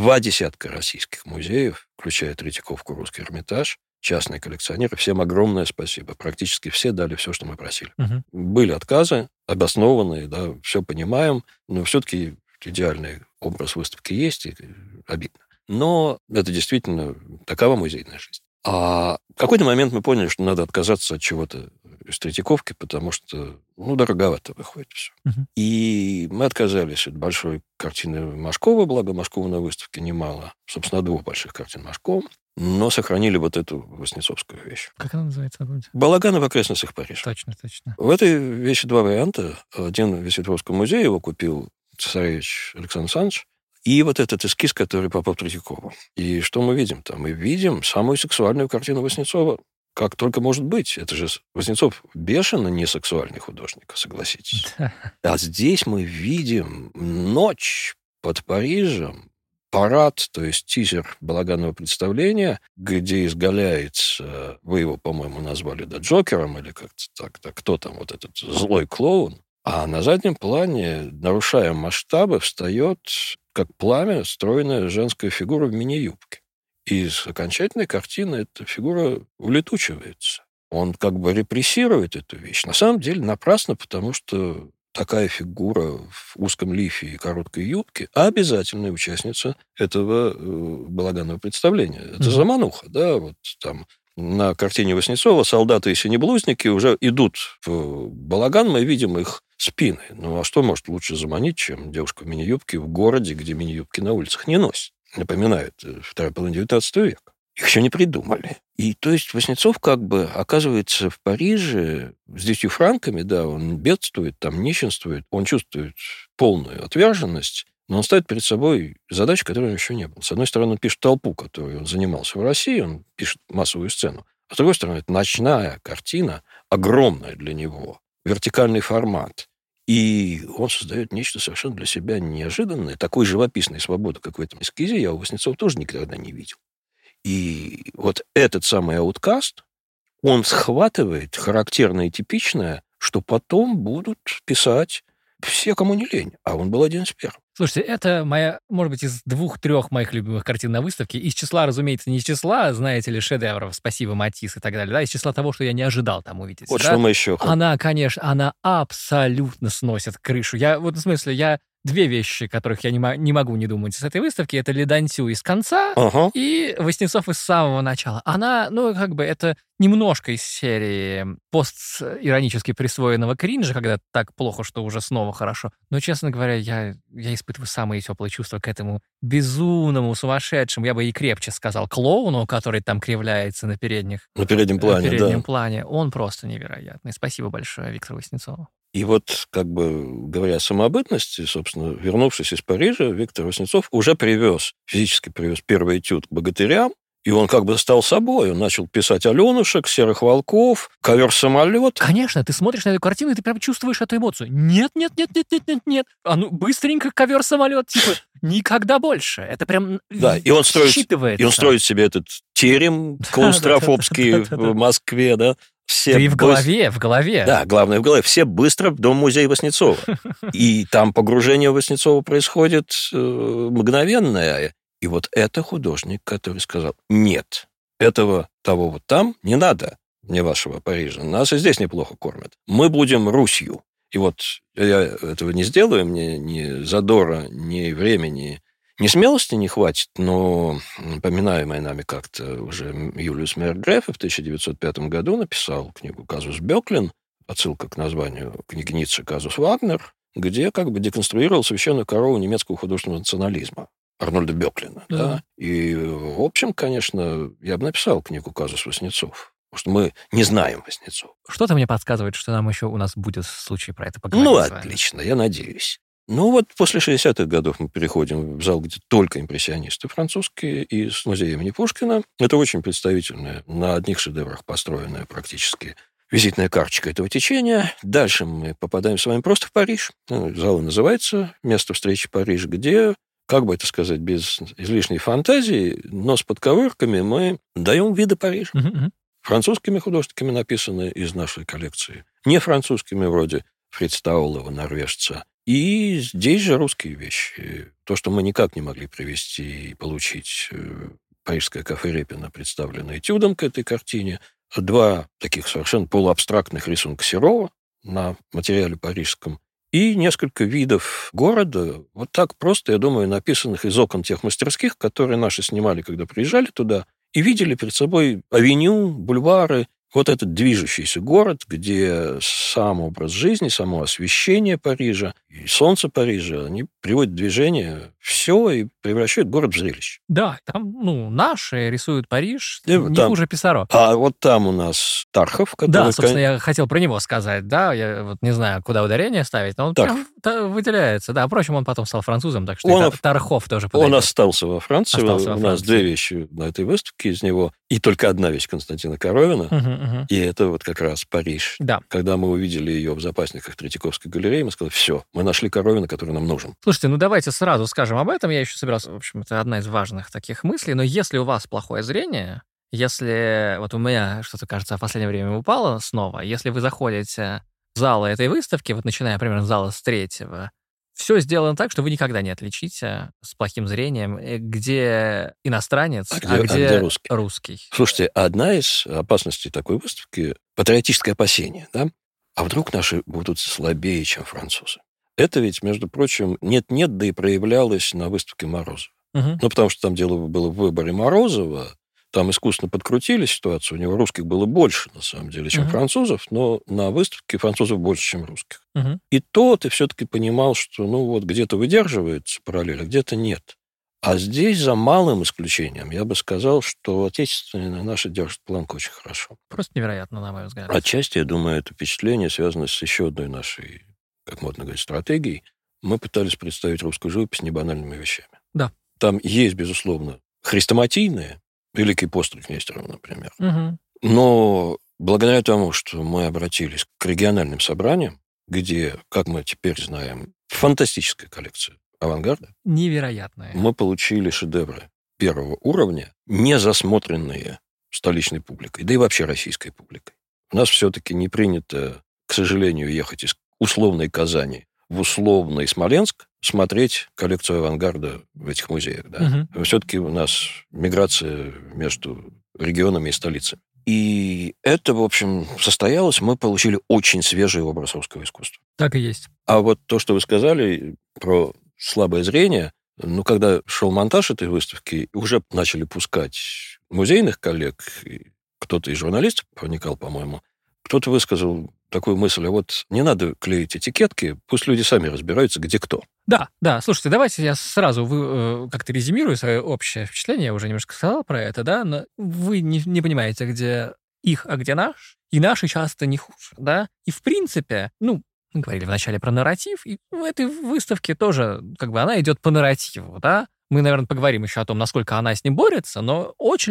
20 российских музеев, включая Третьяковку, Русский Эрмитаж, частные коллекционеры, всем огромное спасибо. Практически все дали все, что мы просили. Угу. Были отказы, обоснованные, да, все понимаем, но все-таки идеальный образ выставки есть, и обидно. Но это действительно такова музейная жизнь. А в какой-то момент мы поняли, что надо отказаться от чего-то из Третьяковки, потому что, дороговато выходит все. Угу. И мы отказались от большой картины Машкова, благо Машкова на выставке немало. Собственно, 2 больших картин Машкова. Но сохранили эту васнецовскую вещь. Как она называется? «Балаганы в окрестностях Парижа». Точно. В этой вещи 2 варианта. Один висит в Русском музее, его купил цесаревич Александр Александрович. И этот эскиз, который попал в Третьякову. И что мы видим там? Мы видим самую сексуальную картину Васнецова, как только может быть. Это же Васнецов бешено не сексуальный художник, согласитесь. Да. А здесь мы видим ночь под Парижем, парад, то есть тизер балаганного представления, где изгаляется, вы его, по-моему, назвали Джокером, или как-то так, кто там этот злой клоун, а на заднем плане, нарушая масштабы, встает, как пламя, стройная женская фигура в мини-юбке. И из окончательной картины эта фигура улетучивается. Он репрессирует эту вещь. На самом деле напрасно, потому что такая фигура в узком лифе и короткой юбке обязательная участница этого балаганного представления. Это замануха, да, там на картине Васнецова солдаты и синеблузники уже идут в балаган, мы видим их спины. А что может лучше заманить, чем девушка в мини-юбке в городе, где мини-юбки на улицах не носят? Напоминает вторая половина 19 века. Их еще не придумали. И то есть Васнецов оказывается в Париже с 10 франками, да, он бедствует, там нищенствует, он чувствует полную отверженность, но он ставит перед собой задачу, которой он еще не был. С одной стороны, он пишет толпу, которой он занимался в России, он пишет массовую сцену. А с другой стороны, это ночная картина, огромная для него, вертикальный формат. И он создает нечто совершенно для себя неожиданное. Такой живописной свободы, как в этом эскизе, я у Васнецова тоже никогда не видел. И этот самый ауткаст, он схватывает характерное и типичное, что потом будут писать все, кому не лень. А он был один из первых. Слушайте, это моя, может быть, из 2-3 моих любимых картин на выставке. Из числа, разумеется, не из числа, знаете ли, шедевров «Спасибо, Матисс» и так далее, да, из числа того, что я не ожидал там увидеть. Вот да? что мы еще... Она, конечно, она абсолютно сносит крышу. В смысле, я 2 вещи, которых я не могу не думать с этой выставки, это Ледансю из конца и Васнецов из самого начала. Она, это немножко из серии постиронически присвоенного кринжа, когда так плохо, что уже снова хорошо. Но, честно говоря, я испытываю самые теплые чувства к этому безумному, сумасшедшему, я бы и крепче сказал, клоуну, который там кривляется на переднем плане. Он просто невероятный. Спасибо большое Виктору Васнецову. И вот, говоря о самобытности, собственно, вернувшись из Парижа, Виктор Васнецов уже физически привез первый этюд к «Богатырям», и он стал собой. Он начал писать «Аленушек», «Серых волков», «Ковер-самолет». Конечно, ты смотришь на эту картину, и ты прям чувствуешь эту эмоцию. Нет. А ну, быстренько «Ковер-самолет», никогда больше. Это прям считывается. И он строит себе этот терем клаустрофобский в Москве, да. Все в голове. Да, главное в голове. Все быстро в Дом-музей Васнецова. И там погружение Васнецова происходит мгновенное. И вот это художник, который сказал: нет, того вот там не надо, мне вашего Парижа. Нас и здесь неплохо кормят. Мы будем Русью. И вот я этого не сделаю, мне ни задора, ни времени, ни смелости не хватит, но поминаемый нами как-то уже Юлиус Мейер-Грефе в 1905 году написал книгу «Казус Бёклин», отсылка к названию книги Ницше «Казус Вагнер», где деконструировал священную корову немецкого художественного национализма Арнольда Бёклина. Да? И, в общем, конечно, я бы написал книгу «Казус Васнецов», потому что мы не знаем Васнецова. Что-то мне подсказывает, что нам еще у нас будет случай про это поговорить. Отлично, я надеюсь. После 60-х годов мы переходим в зал, где только импрессионисты французские, и с музея имени Пушкина. Это очень представительная, на одних шедеврах построенная практически визитная карточка этого течения. Дальше мы попадаем с вами просто в Париж. Зал называется «Место встречи Париж», где, без излишней фантазии, но с подковырками мы даем виды Парижа. Французскими художниками написаны из нашей коллекции. Не французскими, вроде Фриц Таулова, норвежца. И здесь же русские вещи. То, что мы никак не могли привести и получить парижское кафе Репина, представленное этюдом к этой картине. 2 таких совершенно полуабстрактных рисунка Серова на материале парижском. И несколько видов города, вот так просто, я думаю, написанных из окон тех мастерских, которые наши снимали, когда приезжали туда, и видели перед собой авеню, бульвары, вот этот движущийся город, где сам образ жизни, само освещение Парижа и солнце Парижа, они приводят в движение все и превращают город в зрелище. Да, там, наши рисуют Париж, не хуже Писаро. А вот там у нас Тархов, который... Да, собственно, я хотел про него сказать, да, я вот не знаю, куда ударение ставить, но он прям выделяется, да, впрочем, он потом стал французом, так что Тархов тоже подойдет. Он остался во Франции, у нас 2 вещи на этой выставке из него, и только одна вещь Константина Коровина, и это вот как раз Париж. Да. Когда мы увидели ее в запасниках Третьяковской галереи, мы сказали: все, мы нашли Коровина, который нам нужен. Слушайте, давайте сразу скажем об этом. Я еще собирался, в общем, это одна из важных таких мыслей. Но если у вас плохое зрение, если вот у меня что-то, кажется, в последнее время упало снова, если вы заходите в залы этой выставки, вот начиная примерно с зала с 3-го, все сделано так, что вы никогда не отличите с плохим зрением, где иностранец, а где русский. Слушайте, одна из опасностей такой выставки — патриотическое опасение, да? А вдруг наши будут слабее, чем французы? Это ведь, между прочим, нет-нет, да и проявлялось на выставке Морозова. Потому что там дело было в выборе Морозова, там искусственно подкрутили ситуацию, у него русских было больше, на самом деле, чем французов, но на выставке французов больше, чем русских. И то ты все-таки понимал, что где-то выдерживается параллель, а где-то нет. А здесь, за малым исключением, я бы сказал, что отечественные наши держат планку очень хорошо. Просто невероятно, на мой взгляд. Отчасти, я думаю, это впечатление связано с еще одной нашей, как модно говорить, стратегией. Мы пытались представить русскую живопись небанальными вещами. Да. Там есть, безусловно, хрестоматийные, Великий постриг Нестерова, например. Но благодаря тому, что мы обратились к региональным собраниям, где, как мы теперь знаем, фантастическая коллекция авангарда. Невероятная. Мы получили шедевры первого уровня, не засмотренные столичной публикой, да и вообще российской публикой. У нас все-таки не принято, к сожалению, ехать из условной Казани в условный Смоленск смотреть коллекцию авангарда в этих музеях. Да? Все-таки у нас миграция между регионами и столицами. И это, в общем, состоялось. Мы получили очень свежий образ русского искусства. Так и есть. А вот то, что вы сказали про слабое зрение, когда шел монтаж этой выставки, уже начали пускать музейных коллег, и кто-то из журналистов проникал, по-моему, кто-то высказал такую мысль, а вот не надо клеить этикетки, пусть люди сами разбираются, где кто. Да. Слушайте, давайте я сразу как-то резюмирую свое общее впечатление. Я уже немножко сказал про это, да, но вы не понимаете, где их, а где наш. И наши часто не хуже, да. И в принципе, мы говорили вначале про нарратив, и в этой выставке тоже, она идет по нарративу, да. Мы, наверное, поговорим еще о том, насколько она с ним борется, но очень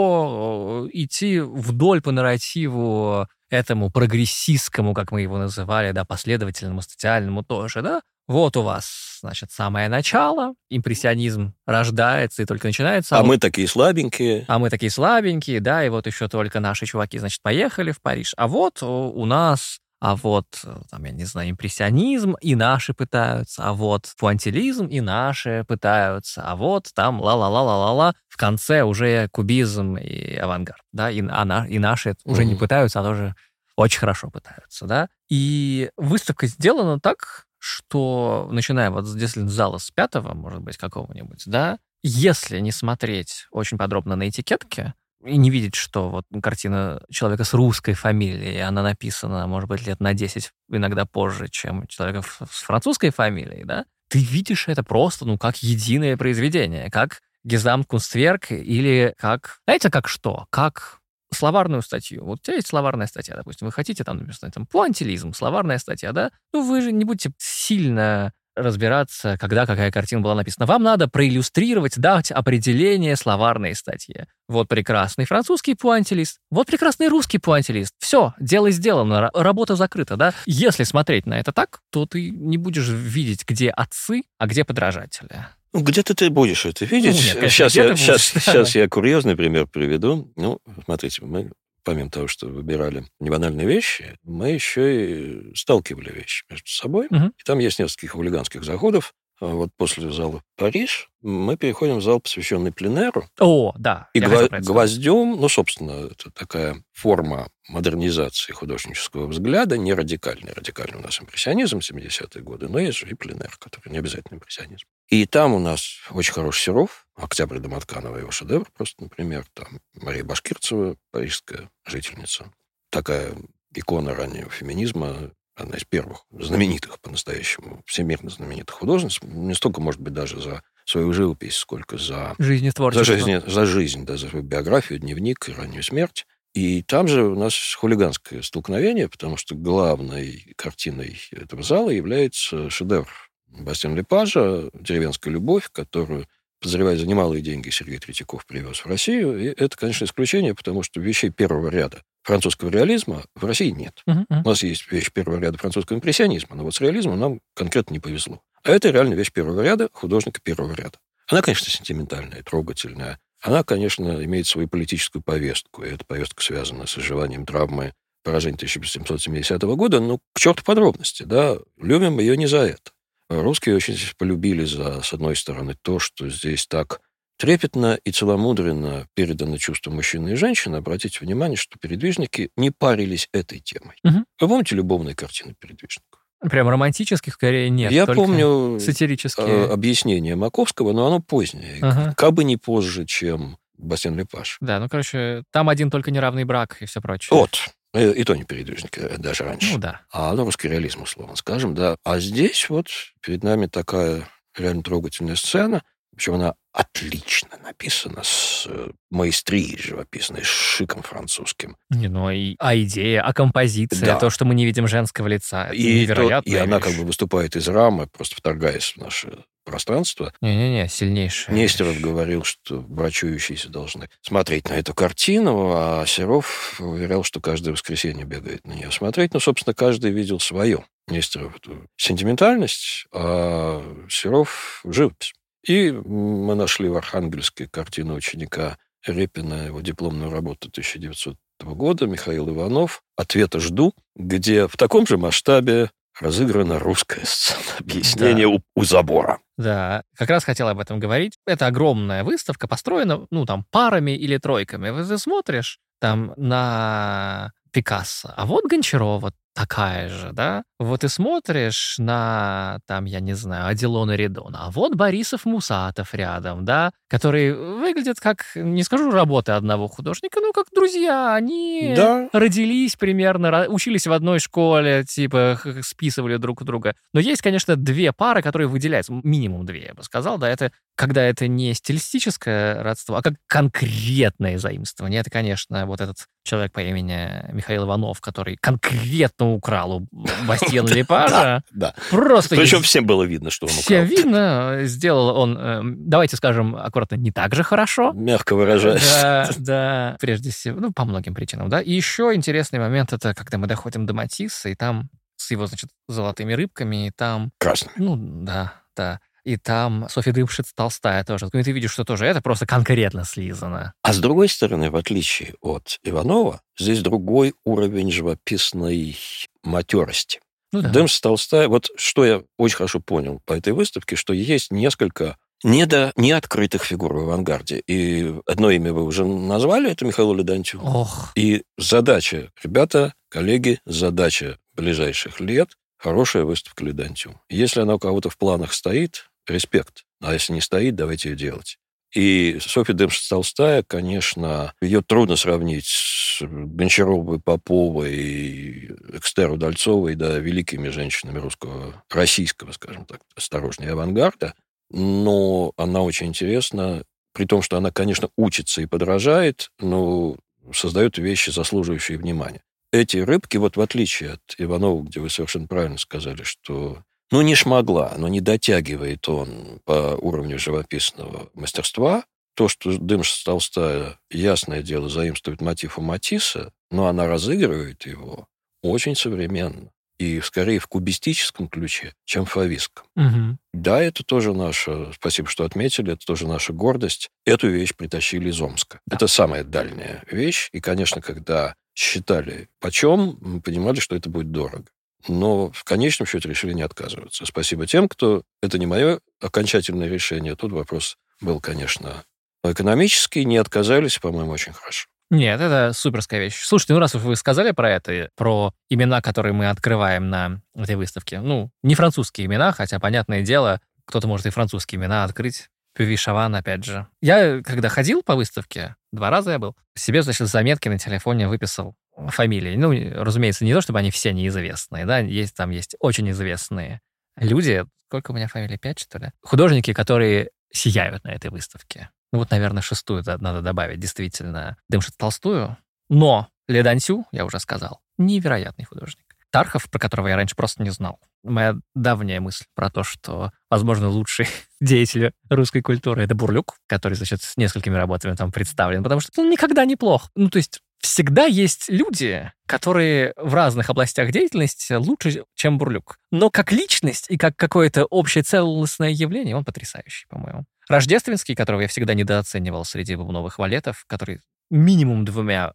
легко идти вдоль по нарративу этому прогрессистскому, как мы его называли, да, последовательному, статиальному тоже, да. Вот у вас, значит, самое начало, импрессионизм рождается и только начинается. А мы такие слабенькие. Да, и вот еще только наши чуваки, значит, поехали в Париж. А вот у нас... А вот, я не знаю, импрессионизм, и наши пытаются, а вот пуантилизм, и наши пытаются, а вот там ла-ла-ла-ла-ла-ла, в конце уже кубизм и авангард, да, и наши уже не пытаются, а тоже очень хорошо пытаются, да. И выставка сделана так, что, начиная вот здесь с зала с 5-го, может быть, какого-нибудь, да, если не смотреть очень подробно на этикетки, и не видеть, что вот картина человека с русской фамилией, она написана, может быть, лет на 10, иногда позже, чем человека с французской фамилией, да, ты видишь это просто, как единое произведение, как Gesamtkunstwerk или как... Знаете, как что? Как словарную статью. Вот у тебя есть словарная статья, допустим, вы хотите там написать пуантилизм, словарная статья, да? Вы же не будете сильно разбираться, когда какая картина была написана. Вам надо проиллюстрировать, дать определение словарной статье. Вот прекрасный французский пуантилист, вот прекрасный русский пуантилист. Все, дело сделано, работа закрыта, да? Если смотреть на это так, то ты не будешь видеть, где отцы, а где подражатели. Где-то ты будешь это видеть. Нет, конечно, сейчас я курьезный пример приведу. Смотрите, мы, помимо того, что выбирали небанальные вещи, мы еще и сталкивали вещи между собой. И там есть несколько хулиганских заходов. Вот после зала «Париж» мы переходим в зал, посвященный пленэру. О, да. И гвоздем, собственно, это такая форма модернизации художнического взгляда, не радикальный. Радикальный у нас импрессионизм 70-е годы, но есть же и пленэр, который не обязательно импрессионизм. И там у нас очень хороший Серов, Октябрь Домотканова, его шедевр просто, например, там Мария Башкирцева, парижская жительница, такая икона раннего феминизма, одна из первых знаменитых по-настоящему, всемирно знаменитых художниц, не столько, может быть, даже за свою живопись, сколько за жизнетворчество. За жизнь, да, за свою биографию, дневник и раннюю смерть. И там же у нас хулиганское столкновение, потому что главной картиной этого зала является шедевр Бастиана Лепажа «Деревенская любовь», которую, подозревая за немалые деньги, Сергей Третьяков привез в Россию. И это, конечно, исключение, потому что вещей первого ряда французского реализма в России нет. У нас есть вещь первого ряда французского импрессионизма, но вот с реализмом нам конкретно не повезло. А это реально вещь первого ряда художника первого ряда. Она, конечно, сентиментальная, трогательная. Она, конечно, имеет свою политическую повестку, и эта повестка связана с изживанием травмы поражения 1770 года. К черту подробности, да, любим ее не за это. Русские очень полюбили с одной стороны, то, что здесь так трепетно и целомудренно передано чувство мужчины и женщины. Обратите внимание, что передвижники не парились этой темой. Вы помните любовные картины передвижников? Прям романтических, скорее, нет. Я помню сатирические объяснение Маковского, но оно позднее. Как бы не позже, чем Бастиан Лепаж. Да, там один только неравный брак и все прочее. Вот. И то не передвижники, даже раньше. Да. А русский реализм, условно скажем, да. А здесь вот перед нами такая реально трогательная сцена. Причем она отлично написана, с маэстрией живописной, с шиком французским. Идея, композиция, да. То, что мы не видим женского лица, невероятно. И она как бы выступает из рамы, просто вторгаясь в наше пространство. Сильнейшая. Нестеров говорил, что брачующиеся должны смотреть на эту картину, а Серов уверял, что каждое воскресенье бегает на нее смотреть. Собственно, каждый видел свое. Нестеров — эту сентиментальность, а Серов — живопись. И мы нашли в Архангельске картину ученика Репина, его дипломную работу 1900 года, Михаил Иванов, «Ответа жду», где в таком же масштабе разыграна русская сцена. Объяснение у забора. Да, как раз хотел об этом говорить. Это огромная выставка, построена, там, парами или тройками. Ты смотришь там на Пикассо, а вот Гончарова такая же, да? Вот и смотришь на, там, я не знаю, Одилона Редона, а вот Борисов Мусатов рядом, да? Которые выглядят как, не скажу, работы одного художника, но как друзья. Они родились примерно, учились в одной школе, типа, списывали друг у друга. Но есть, конечно, две пары, которые выделяются. Минимум две, я бы сказал, да? Это когда это не стилистическое родство, а как конкретное заимствование. Это, конечно, вот этот человек по имени Михаил Иванов, который конкретно украл у Бастиена Лепажа. Да. Просто... Причем всем было видно, что он украл. Всем видно. Сделал он, давайте скажем аккуратно, не так же хорошо. Мягко выражаясь. Да. Прежде всего, по многим причинам, да. И еще интересный момент, это когда мы доходим до Матисса, и там с его, значит, золотыми рыбками, и там... Красными. Да. И там Софья Дымшиц-Толстая тоже. И ты видишь, что тоже это просто конкретно слизано. А с другой стороны, в отличие от Иванова, здесь другой уровень живописной матерости. Дымшиц-Толстая, вот что я очень хорошо понял по этой выставке, что есть несколько неоткрытых фигур в авангарде. И одно имя вы уже назвали, это Михаил Ледантюк. И задача, ребята, коллеги, задача ближайших лет — хорошая выставка Ледантюк. Если она у кого-то в планах стоит, респект. А если не стоит, давайте ее делать. И Софья Дымшиц-Толстая, конечно, ее трудно сравнить с Гончаровой, Поповой, Экстер Удальцовой, да, великими женщинами российского, скажем так, осторожнее, авангарда. Но она очень интересна, при том, что она, конечно, учится и подражает, но создает вещи, заслуживающие внимания. Эти рыбки, вот в отличие от Иванова, где вы совершенно правильно сказали, что не шмогла, но не дотягивает он по уровню живописного мастерства. То, что Дымшиц-Толстая, ясное дело, заимствует мотив у Матисса, но она разыгрывает его очень современно. И скорее в кубистическом ключе, чем в фавистском. Угу. Да, это тоже наша, спасибо, что отметили, это тоже наша гордость. Эту вещь притащили из Омска. Да. Это самая дальняя вещь. И, конечно, когда считали почем, мы понимали, что это будет дорого. Но в конечном счете решили не отказываться. Спасибо тем, кто... Это не мое окончательное решение. Тут вопрос был, конечно, экономический. Не отказались, по-моему, очень хорошо. Нет, это суперская вещь. Слушайте, раз вы сказали про это, про имена, которые мы открываем на этой выставке. Не французские имена, хотя, понятное дело, кто-то может и французские имена открыть. Пюви Шаван, опять же. Я, когда ходил по выставке, 2 раза я был, себе, значит, заметки на телефоне выписал фамилии. Разумеется, не то, чтобы они все неизвестные, да, там есть очень известные люди. Сколько у меня фамилий? 5, что ли? Художники, которые сияют на этой выставке. Наверное, 6-ю надо добавить, действительно, Дымшиц-Толстую. Но Ледантюк, я уже сказал, невероятный художник. Тархов, про которого я раньше просто не знал. Моя давняя мысль про то, что, возможно, лучший деятель русской культуры — это Бурлюк, который, значит, с несколькими работами там представлен, потому что он никогда не плох. То есть всегда есть люди, которые в разных областях деятельности лучше, чем Бурлюк. Но как личность и как какое-то общее целостное явление он потрясающий, по-моему. Рождественский, которого я всегда недооценивал среди бубновых валетов, который минимум двумя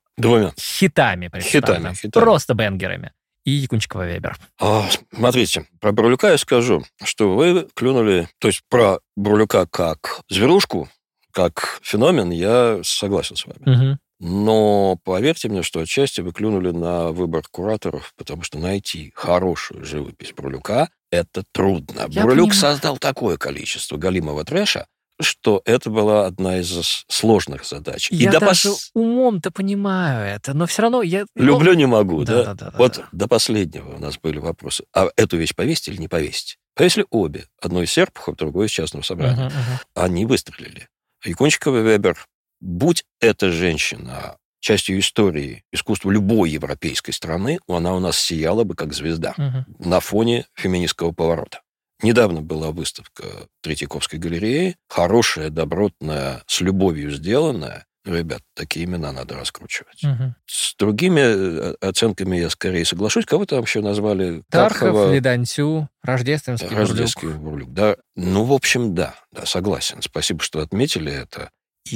хитами представлен. Хитами. Просто бенгерами. И Якунчикова-Вебер. Смотрите, про Бурлюка я скажу, что вы клюнули... То есть про Бурлюка как зверушку, как феномен, я согласен с вами. Угу. Но поверьте мне, что отчасти вы клюнули на выбор кураторов, потому что найти хорошую живопись Бурлюка — это трудно. Бурлюк создал такое количество галимого трэша, что это была одна из сложных задач. Я даже умом-то понимаю это, но все равно я... Люблю, не могу, да? До последнего у нас были вопросы. А эту вещь повесить или не повесить? Повесили обе. Одно из Серпухов, другое из частного собрания. Они выстрелили. Якунчикова-Вебер, будь эта женщина частью истории искусства любой европейской страны, она у нас сияла бы как звезда на фоне феминистского поворота. Недавно была выставка Третьяковской галереи. Хорошая, добротная, с любовью сделанная. Такие имена надо раскручивать. С другими оценками я скорее соглашусь. Кого там еще назвали? Тархов, Ледантюк, Рождественский Бурлюк. Да. В общем, да, согласен. Спасибо, что отметили это.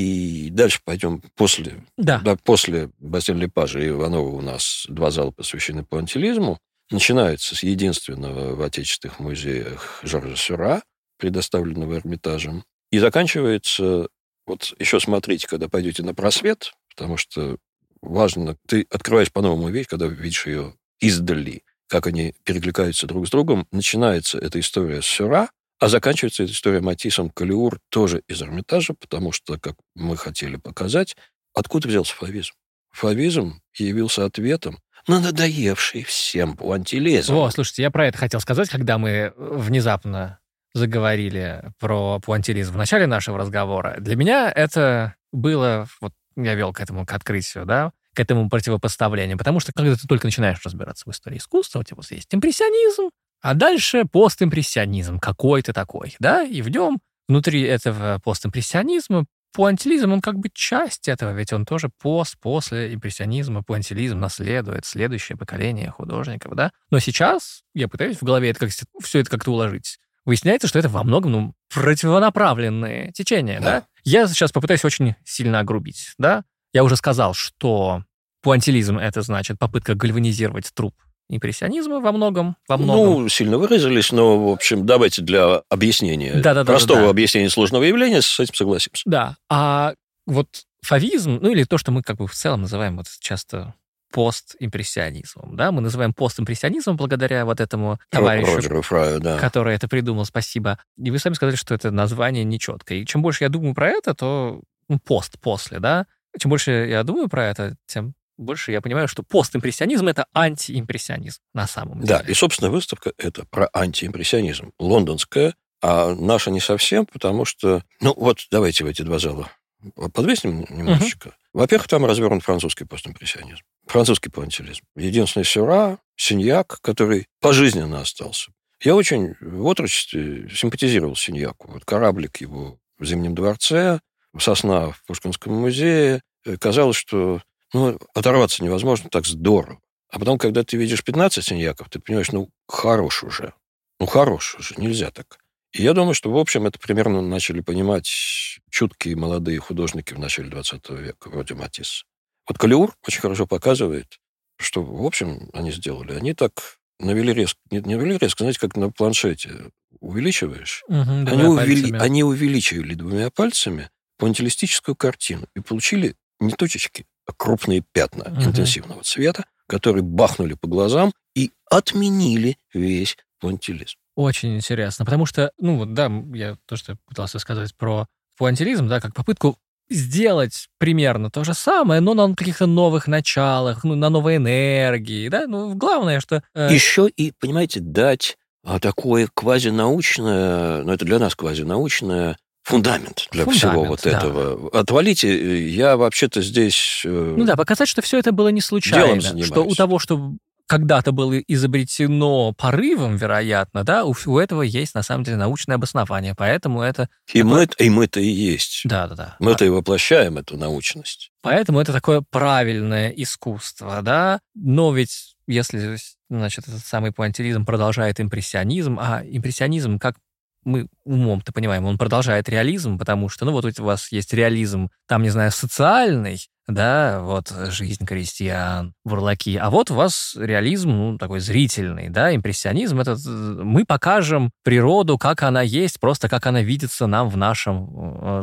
И дальше пойдем после Бастиена Лепажа и Иванова у нас 2 зала посвящены пуантилизму. начинается с единственного в отечественных музеях Жоржа Сюра, предоставленного Эрмитажем, и заканчивается... Вот еще смотрите, когда пойдете на просвет, потому что важно, ты открываешь по-новому вещь, когда видишь ее издали, как они перекликаются друг с другом. Начинается эта история с Сюра, а заканчивается эта история Матиссом Каллиур тоже из Эрмитажа, потому что, как мы хотели показать, откуда взялся фавизм? Фавизм явился ответом на надоевший всем пуантилизм. О, слушайте, я про это хотел сказать, когда мы внезапно заговорили про пуантилизм в начале нашего разговора. Для меня это было... Вот я вел к этому, к открытию, да, к этому противопоставлению. Потому что, когда ты только начинаешь разбираться в истории искусства, у тебя есть импрессионизм, а дальше постимпрессионизм какой-то такой, да, и в нем, внутри этого постимпрессионизма, пуантилизм, он как бы часть этого, ведь он тоже после импрессионизма, пуантилизм наследует следующее поколение художников, да. Но сейчас я пытаюсь в голове все это как-то уложить. Выясняется, что это во многом, противонаправленные течения, да. Я сейчас попытаюсь очень сильно огрубить, да. Я уже сказал, что пуантилизм — это значит попытка гальванизировать труп импрессионизма во многом. Ну, сильно выразились, но, в общем, давайте для объяснения, простого объяснения сложного явления, с этим согласимся. Да, а вот фавизм, или то, что мы как бы в целом называем вот часто постимпрессионизмом, да, мы называем постимпрессионизмом благодаря вот этому товарищу, Роджеру Фраю, да, который это придумал, спасибо. И вы сами сказали, что это название нечеткое. И чем больше я думаю про это, то после, да, чем больше я думаю про это, тем больше я понимаю, что постимпрессионизм — это антиимпрессионизм на самом деле. Да, и, собственно, выставка — это про антиимпрессионизм. Лондонская, а наша не совсем, потому что... давайте в эти два зала подвесим немножечко. Во-первых, там развернут французский постимпрессионизм, французский пуантилизм. Единственный Сюра, Синьяк, который пожизненно остался. Я очень в отрочестве симпатизировал Синьяку. Вот кораблик его в Зимнем дворце, сосна в Пушкинском музее. Казалось, что оторваться невозможно, так здорово. А потом, когда ты видишь 15 Синьяков, ты понимаешь, хорош уже, нельзя так. И я думаю, что, в общем, это примерно начали понимать чуткие молодые художники в начале 20 века, вроде Матисса. Вот Каллиур очень хорошо показывает, что, в общем, они сделали. Они так навели резко, не навели резко, знаете, как на планшете увеличиваешь. Они увеличивали двумя пальцами пуантилистическую картину и получили не точечки, а крупные пятна интенсивного цвета, которые бахнули по глазам и отменили весь пуантилизм. Очень интересно, потому что, я то, что пытался сказать про пуантилизм, да, как попытку сделать примерно то же самое, но на каких-то новых началах, на новой энергии, да, главное, что... Еще и, понимаете, дать такое квазинаучное, это для нас квазинаучное, фундамент для всего вот этого. Отвалите, я вообще-то здесь... показать, что все это было не случайно, что у того, что когда-то было изобретено порывом, вероятно, да, у этого есть, на самом деле, научное обоснование, поэтому это... мы-то и есть. Да. Мы-то и воплощаем эту научность. Поэтому это такое правильное искусство, да, но ведь если, этот самый пуантилизм продолжает импрессионизм, а импрессионизм, как мы умом-то понимаем, он продолжает реализм, потому что, у вас есть реализм, там, не знаю, социальный, да, жизнь крестьян, бурлаки, а вот у вас реализм, такой зрительный, да, импрессионизм, мы покажем природу, как она есть, просто как она видится нам в нашем,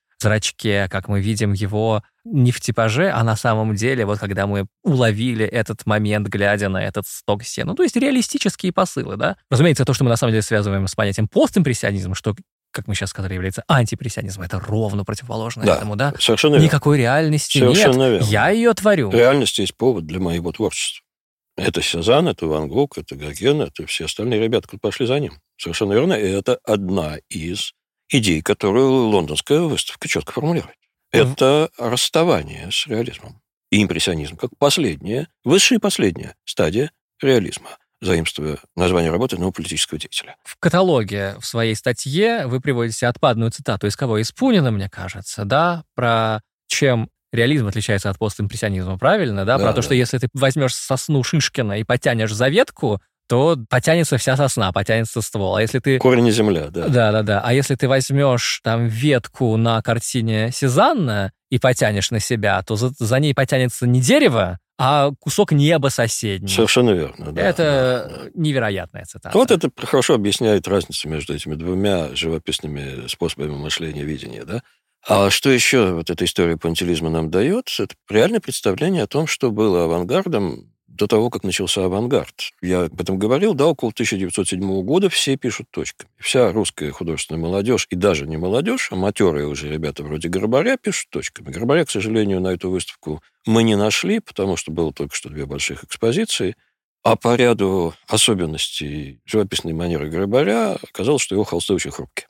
зрачке, как мы видим его не в типаже, а на самом деле, когда мы уловили этот момент, глядя на этот сток сена. То есть реалистические посылы, да. Разумеется, то, что мы на самом деле связываем с понятием постимпрессионизм, что, как мы сейчас сказали, является антипрессионизмом, это ровно противоположно этому, да. Совершенно верно. Никакой реальности совершенно нет. Верно. Я ее творю. Реальность есть повод для моего творчества. Это Сезанн, это Ван Гог, это Гоген, это все остальные ребята, которые пошли за ним. Совершенно верно. И это одна из идей, которую лондонская выставка четко формулирует. Это расставание с реализмом. И импрессионизм как высшая и последняя стадия реализма, заимствуя название работы политического деятеля. В каталоге в своей статье вы приводите отпадную цитату из кого? Из Пунина, мне кажется, да, про чем реализм отличается от постимпрессионизма, правильно, да? Про то, что если ты возьмешь сосну Шишкина и потянешь за ветку, то потянется вся сосна, потянется ствол. А если ты... Корень и земля, да. Да. А если ты возьмешь ветку на картине Сезанна и потянешь на себя, то за ней потянется не дерево, а кусок неба соседний. Совершенно верно, да. Это невероятная цитата. Вот это хорошо объясняет разницу между этими двумя живописными способами мышления, видения, да. А что еще вот эта история пуантилизма нам дает? Это реальное представление о том, что было авангардом до того, как начался авангард. Я об этом говорил, да, около 1907 года все пишут точками. Вся русская художественная молодежь, и даже не молодежь, а матерые уже ребята вроде Горбаря пишут точками. Горбаря, к сожалению, на эту выставку мы не нашли, потому что было только что 2 больших экспозиции. А по ряду особенностей живописной манеры Горбаря оказалось, что его холсты очень хрупкие.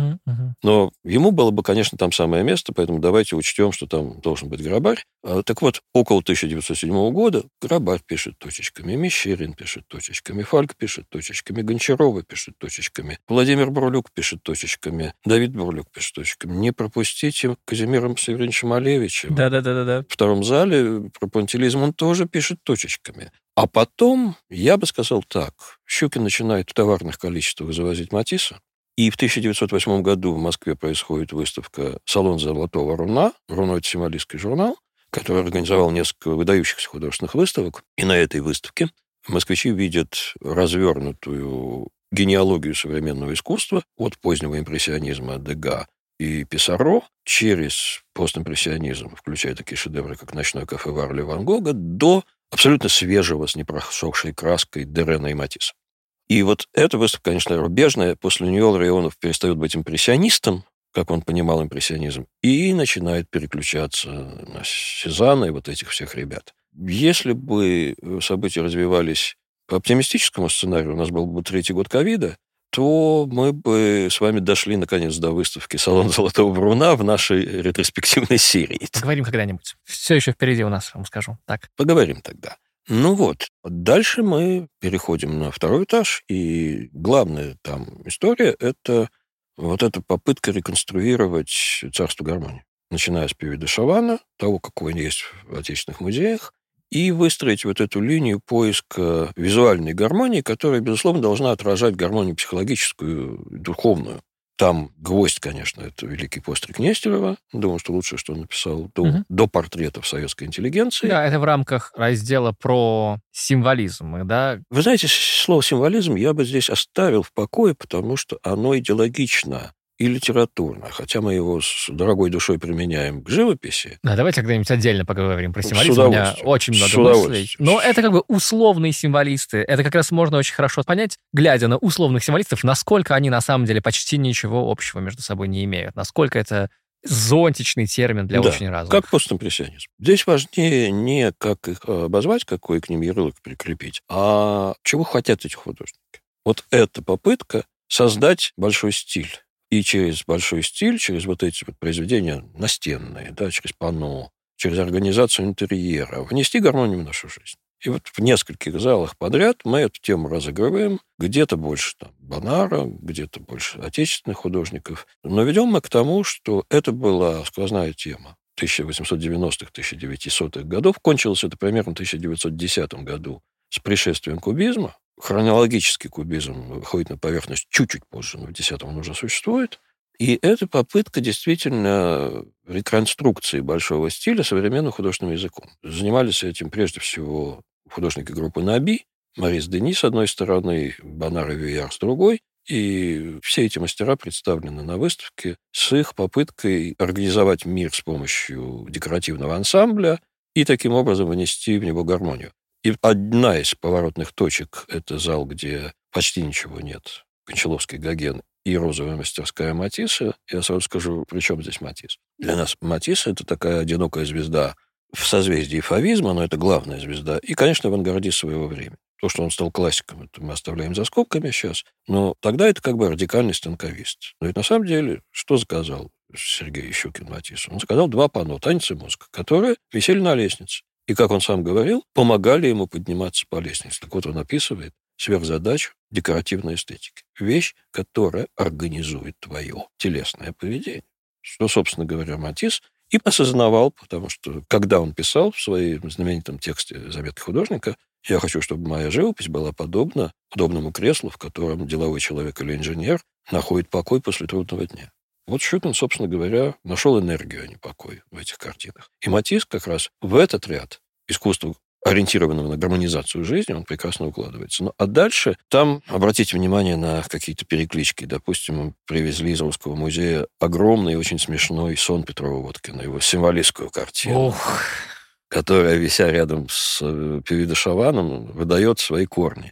Но ему было бы, конечно, там самое место, поэтому давайте учтем, что там должен быть Грабарь. Так вот, около 1907 года Грабарь пишет точечками, Мещерин пишет точечками, Фальк пишет точечками, Гончарова пишет точечками, Владимир Бурлюк пишет точечками, Давид Бурлюк пишет точечками. Не пропустите Казимира Севериновича Малевича. Да. В втором зале про пуантилизм он тоже пишет точечками. А потом, я бы сказал так, Щукин начинает в товарных количествах завозить Матисса, и в 1908 году в Москве происходит выставка «Салон золотого руна». «Руно» — это символистский журнал, который организовал несколько выдающихся художественных выставок. И на этой выставке москвичи видят развернутую генеалогию современного искусства от позднего импрессионизма Дега и Писаро через постимпрессионизм, включая такие шедевры, как «Ночное кафе» Варли Ван Гога, до абсолютно свежего, с непросохшей краской Дерена и Матисса. И вот эта выставка, конечно, рубежная. После нее Ларионов перестает быть импрессионистом, как он понимал импрессионизм, и начинает переключаться на Сезанна и вот этих всех ребят. Если бы события развивались по оптимистическому сценарию, у нас был бы 3-й год ковида, то мы бы с вами дошли, наконец, до выставки «Салон золотого руна» в нашей ретроспективной серии. Поговорим когда-нибудь. Все еще впереди у нас, вам скажу. Так. Поговорим тогда. Ну вот, дальше мы переходим на 2-й этаж, и главная там история – это вот эта попытка реконструировать царство гармонии, начиная с Пиви де Шавана, того, какой он есть в отечественных музеях, и выстроить вот эту линию поиска визуальной гармонии, которая, безусловно, должна отражать гармонию психологическую, духовную. Там гвоздь, конечно, это великий постриг Нестерова. Думаю, что лучшее, что он написал до портретов советской интеллигенции. Да, это в рамках раздела про символизм, да? Вы знаете, слово «символизм» я бы здесь оставил в покое, потому что оно идеологично и литературно, хотя мы его с дорогой душой применяем к живописи. Да, давайте когда-нибудь отдельно поговорим про символизм. У меня очень много мыслей. Но это как бы условные символисты. Это как раз можно очень хорошо понять, глядя на условных символистов, насколько они на самом деле почти ничего общего между собой не имеют. Насколько это зонтичный термин для очень разных. Как постимпрессионизм. Здесь важнее не как их обозвать, какой к ним ярлык прикрепить, а чего хотят эти художники. Вот эта попытка создать большой стиль. И через большой стиль, через вот эти вот произведения настенные, да, через панно, через организацию интерьера, внести гармонию в нашу жизнь. И вот в нескольких залах подряд мы эту тему разыгрываем. Где-то больше там Бонара, где-то больше отечественных художников. Но ведем мы к тому, что это была сквозная тема 1890-х, 1900-х годов. Кончилось это примерно в 1910 году с пришествием кубизма. Хронологический кубизм выходит на поверхность чуть-чуть позже, но в 10-м он уже существует. И это попытка действительно реконструкции большого стиля современным художественным языком. Занимались этим прежде всего художники группы Наби, Морис Дени с одной стороны, Бонар и Вияр с другой. И все эти мастера представлены на выставке с их попыткой организовать мир с помощью декоративного ансамбля и таким образом внести в него гармонию. И одна из поворотных точек – это зал, где почти ничего нет. Кончаловский Гоген и розовая мастерская Матисса. Я сразу скажу, при чем здесь Матисс? Для нас Матисс – это такая одинокая звезда в созвездии фавизма, но это главная звезда. И, конечно, авангардист своего времени. То, что он стал классиком, это мы оставляем за скобками сейчас. Но тогда это как бы радикальный станковист. Но ведь на самом деле, что заказал Сергей Щукин Матиссу? Он заказал 2 панно «Танец и музыка», которые висели на лестнице. И, как он сам говорил, помогали ему подниматься по лестнице. Так вот, он описывает сверхзадачу декоративной эстетики. Вещь, которая организует твое телесное поведение. Что, собственно говоря, Матисс и осознавал, потому что, когда он писал в своем знаменитом тексте «Заметки художника», «Я хочу, чтобы моя живопись была подобна удобному креслу, в котором деловой человек или инженер находит покой после трудного дня». Вот Щукин, собственно говоря, нашел энергию, а не покой в этих картинах. И Матисс как раз в этот ряд искусства ориентированного на гармонизацию жизни, он прекрасно укладывается. Ну, а дальше там, обратите внимание на какие-то переклички. Допустим, привезли из Русского музея огромный и очень смешной сон Петрова-Водкина, его символистскую картину. Ох. Которая, вися рядом с Пюи де Шаваном, выдает свои корни.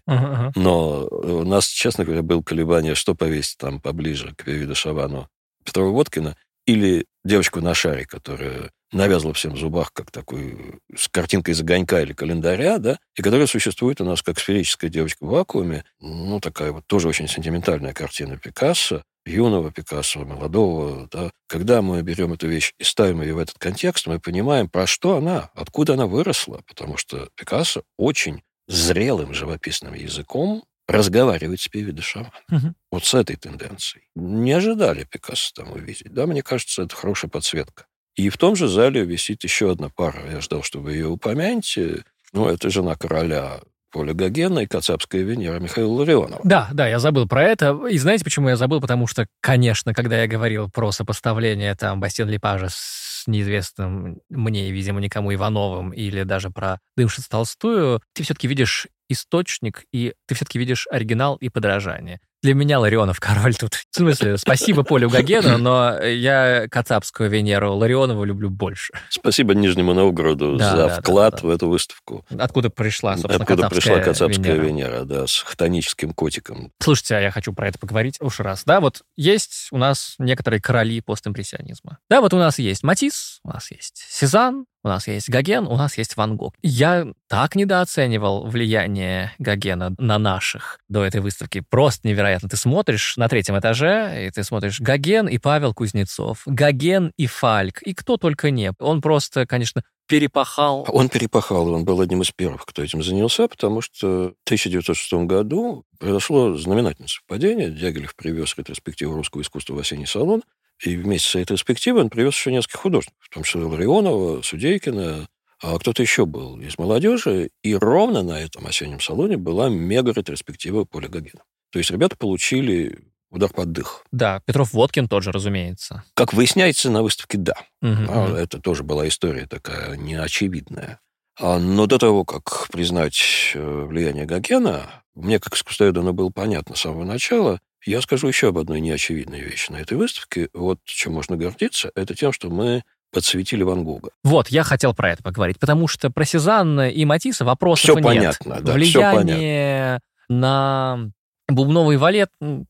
Но у нас, честно говоря, было колебание, что повесить там поближе к Пюи де Шавану, Петрова-Водкина или девочку на шаре, которая навязла всем в зубах как такой с картинкой из огонька или календаря, да, и которая существует у нас как сферическая девочка в вакууме. Ну, такая вот тоже очень сентиментальная картина Пикассо, юного Пикассо, молодого, да. Когда мы берем эту вещь и ставим ее в этот контекст, мы понимаем, про что она, откуда она выросла, потому что Пикассо очень зрелым живописным языком разговаривает с Пюи де Шаваном. Вот с этой тенденцией. Не ожидали Пикассо там увидеть. Да, мне кажется, это хорошая подсветка. И в том же зале висит еще одна пара. Я ждал, что вы ее упомянете. Ну, это жена короля Поля Гогена и кацапская Венера Михаила Ларионова. Да, я забыл про это. И знаете, почему я забыл? Потому что, конечно, когда я говорил про сопоставление там Бастиен Лепажа с неизвестным мне, видимо, никому Ивановым или даже про Дымшиц Толстую, ты все-таки видишь источник, и ты все-таки видишь оригинал и подражание. Для меня Ларионов король тут. В смысле, спасибо Полю Гогену, но я кацапскую Венеру Ларионова люблю больше. Спасибо Нижнему Новгороду за вклад в эту выставку. Откуда пришла, собственно, кацапская Венера, да, с хтоническим котиком. Слушайте, а я хочу про это поговорить уж раз. Да, вот есть у нас некоторые короли постимпрессионизма. Да, вот у нас есть Матисс, у нас есть Сезанн, у нас есть Гоген, у нас есть Ван Гог. Я так недооценивал влияние Гогена на наших до этой выставки. Просто невероятно. Ты смотришь на 3-м этаже, и ты смотришь Гоген и Павел Кузнецов, Гоген и Фальк, и кто только не. Он просто, конечно, перепахал. Он перепахал, и он был одним из первых, кто этим занялся, потому что в 1906 году произошло знаменательное совпадение. Дягилев привез ретроспективу русского искусства в осенний салон, и вместе с ретроспективой он привез еще несколько художников, в том числе Ларионова, Судейкина, а кто-то еще был из молодежи, и ровно на этом осеннем салоне была мега-ретроспектива Поля Гогена. То есть ребята получили удар под дых. Да, Петров-Водкин тоже, разумеется. Как выясняется, на выставке да. Это тоже была история такая неочевидная. Но до того, как признать влияние Гогена, мне как искусствоведу оно было понятно с самого начала. Я скажу еще об одной неочевидной вещи на этой выставке. Вот чем можно гордиться, это тем, что мы подсветили Ван Гога. Вот, я хотел про это поговорить, потому что про Сезанна и Матисса вопросов все нет. Понятно, да, влияние на бубновый валет,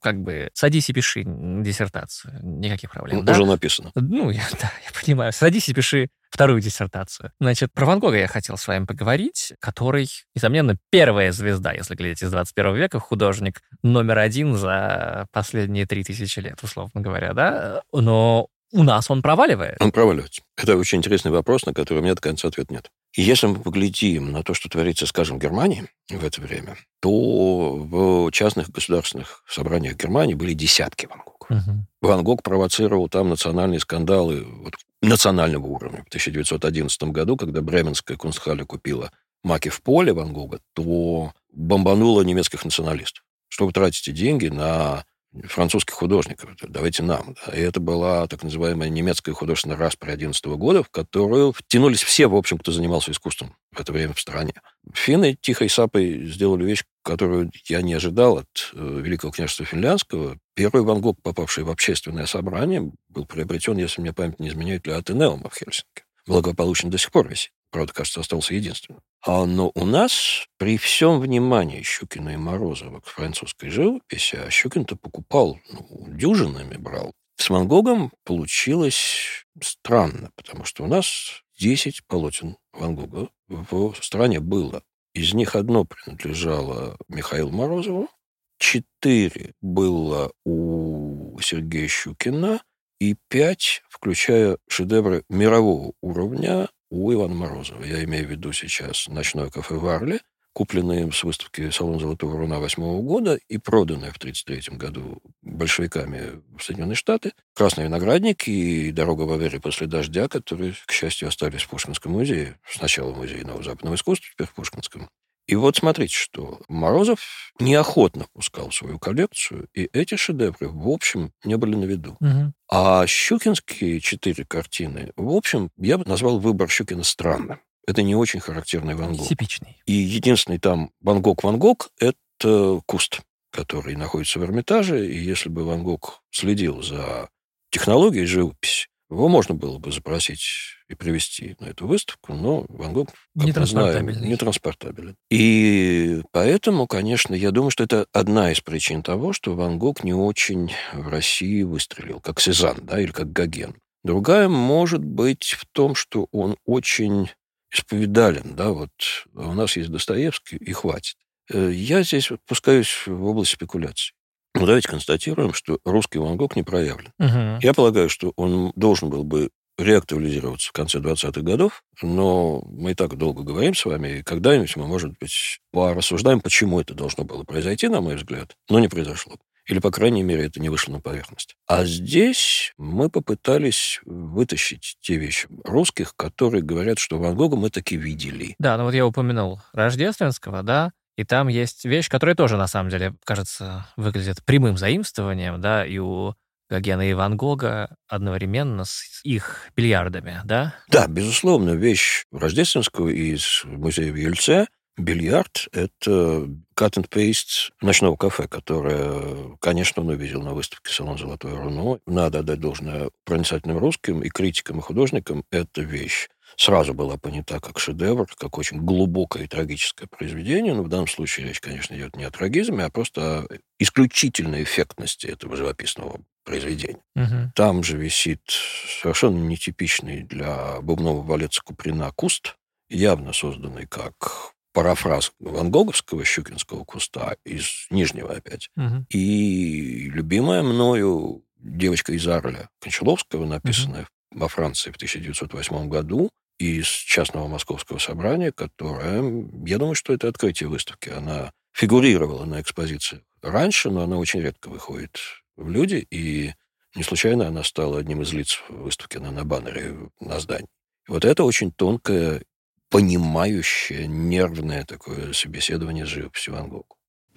садись и пиши диссертацию, никаких проблем. Уже написано. Я понимаю. Садись и пиши вторую диссертацию. Значит, про Ван Гога я хотел с вами поговорить, который, несомненно, первая звезда, если глядеть из 21 века, художник номер 1 за последние 3000 лет, условно говоря, да? Но у нас он проваливает. Он проваливается. Это очень интересный вопрос, на который у меня до конца ответа нет. И если мы поглядим на то, что творится, скажем, в Германии в это время, то в частных государственных собраниях Германии были десятки Ван Гогов. Ван Гог провоцировал там национальные скандалы национального уровня. В 1911 году, когда Бременская Кунстхалле купила маки в поле Ван Гога, то бомбануло немецких националистов. Что вы тратите деньги на французских художников? Давайте нам. И это была так называемая немецкая художественная распря 11 года, в которую втянулись все, в общем, кто занимался искусством в это время в стране. Финны тихой сапой сделали вещь, которую я не ожидал от Великого княжества Финляндского. Первый Ван Гог, попавший в общественное собрание, был приобретен, если мне память не изменяет, для Атенеума в Хельсинки. Благополучно до сих пор висит. Правда, кажется, остался единственным. Но у нас при всем внимании Щукина и Морозова к французской живописи, а Щукин-то покупал, дюжинами брал. С Ван Гогом получилось странно, потому что у нас 10 полотен Ван Гога в стране было. Из них одно принадлежало Михаилу Морозову, 4 было у Сергея Щукина и 5, включая шедевры мирового уровня, у Ивана Морозова. Я имею в виду сейчас «Ночное кафе в Арле», купленное им с выставки «Салон Золотого Руна» 8 года и проданное в 1933 году большевиками в Соединенные Штаты, «Красный виноградник» и «Дорога в Авере после дождя», которые, к счастью, остались в Пушкинском музее. Сначала в Музее нового западного искусства, теперь в Пушкинском. И вот смотрите, что Морозов неохотно пускал свою коллекцию, и эти шедевры, в общем, не были на виду. А щукинские 4 картины, в общем, я бы назвал выбор Щукина странным. это не очень характерный Ван Гог. Типичный. И единственный там Ван Гог – это куст, который находится в Эрмитаже. И если бы Ван Гог следил за технологией живописи, его можно было бы запросить и привести на эту выставку, но Ван Гог, как мы знаем, нетранспортабелен. И поэтому, конечно, я думаю, что это одна из причин того, что Ван Гог не очень в России выстрелил, как Сезанн, да, или как Гоген. Другая может быть в том, что он очень исповедален, да, вот у нас есть Достоевский, и хватит. Я здесь пускаюсь в область спекуляций. Но давайте констатируем, что русский Ван Гог не проявлен. Я полагаю, что он должен был бы реактуализироваться в конце 20-х годов, но мы и так долго говорим с вами, и когда-нибудь мы, может быть, порассуждаем, почему это должно было произойти, на мой взгляд, но не произошло. Или, по крайней мере, это не вышло на поверхность. А здесь мы попытались вытащить те вещи русских, которые говорят, что Ван Гога мы таки видели. Да, ну вот я упомянул Рождественского, да, и там есть вещь, которая тоже, на самом деле, кажется, выглядит прямым заимствованием, да, и у Гогена и Ван Гога одновременно с их бильярдами, да? Да, безусловно, вещь Рождественского из музея в Ельце. Бильярд – это cut and paste ночного кафе, которое, конечно, он увидел на выставке «Салон Золотое руно». Надо отдать должное проницательным русским и критикам, и художникам. Эта вещь сразу была понята как шедевр, как очень глубокое и трагическое произведение. Но в данном случае речь, конечно, идет не о трагизме, а просто о исключительной эффектности этого живописного произведения. Там же висит совершенно нетипичный для бубнового балета Куприна куст, явно созданный как парафраз ван Гоговского щукинского куста из Нижнего опять. И любимая мною девочка из Арля Кончаловского, написанная во Франции в 1908 году, из частного московского собрания, которое, я думаю, что это открытие выставки. Она фигурировала на экспозиции раньше, но она очень редко выходит в люди, и не случайно она стала одним из лиц выставки на баннере на здании. Вот это очень тонкое, понимающее, нервное такое собеседование с живописью Ван Гога.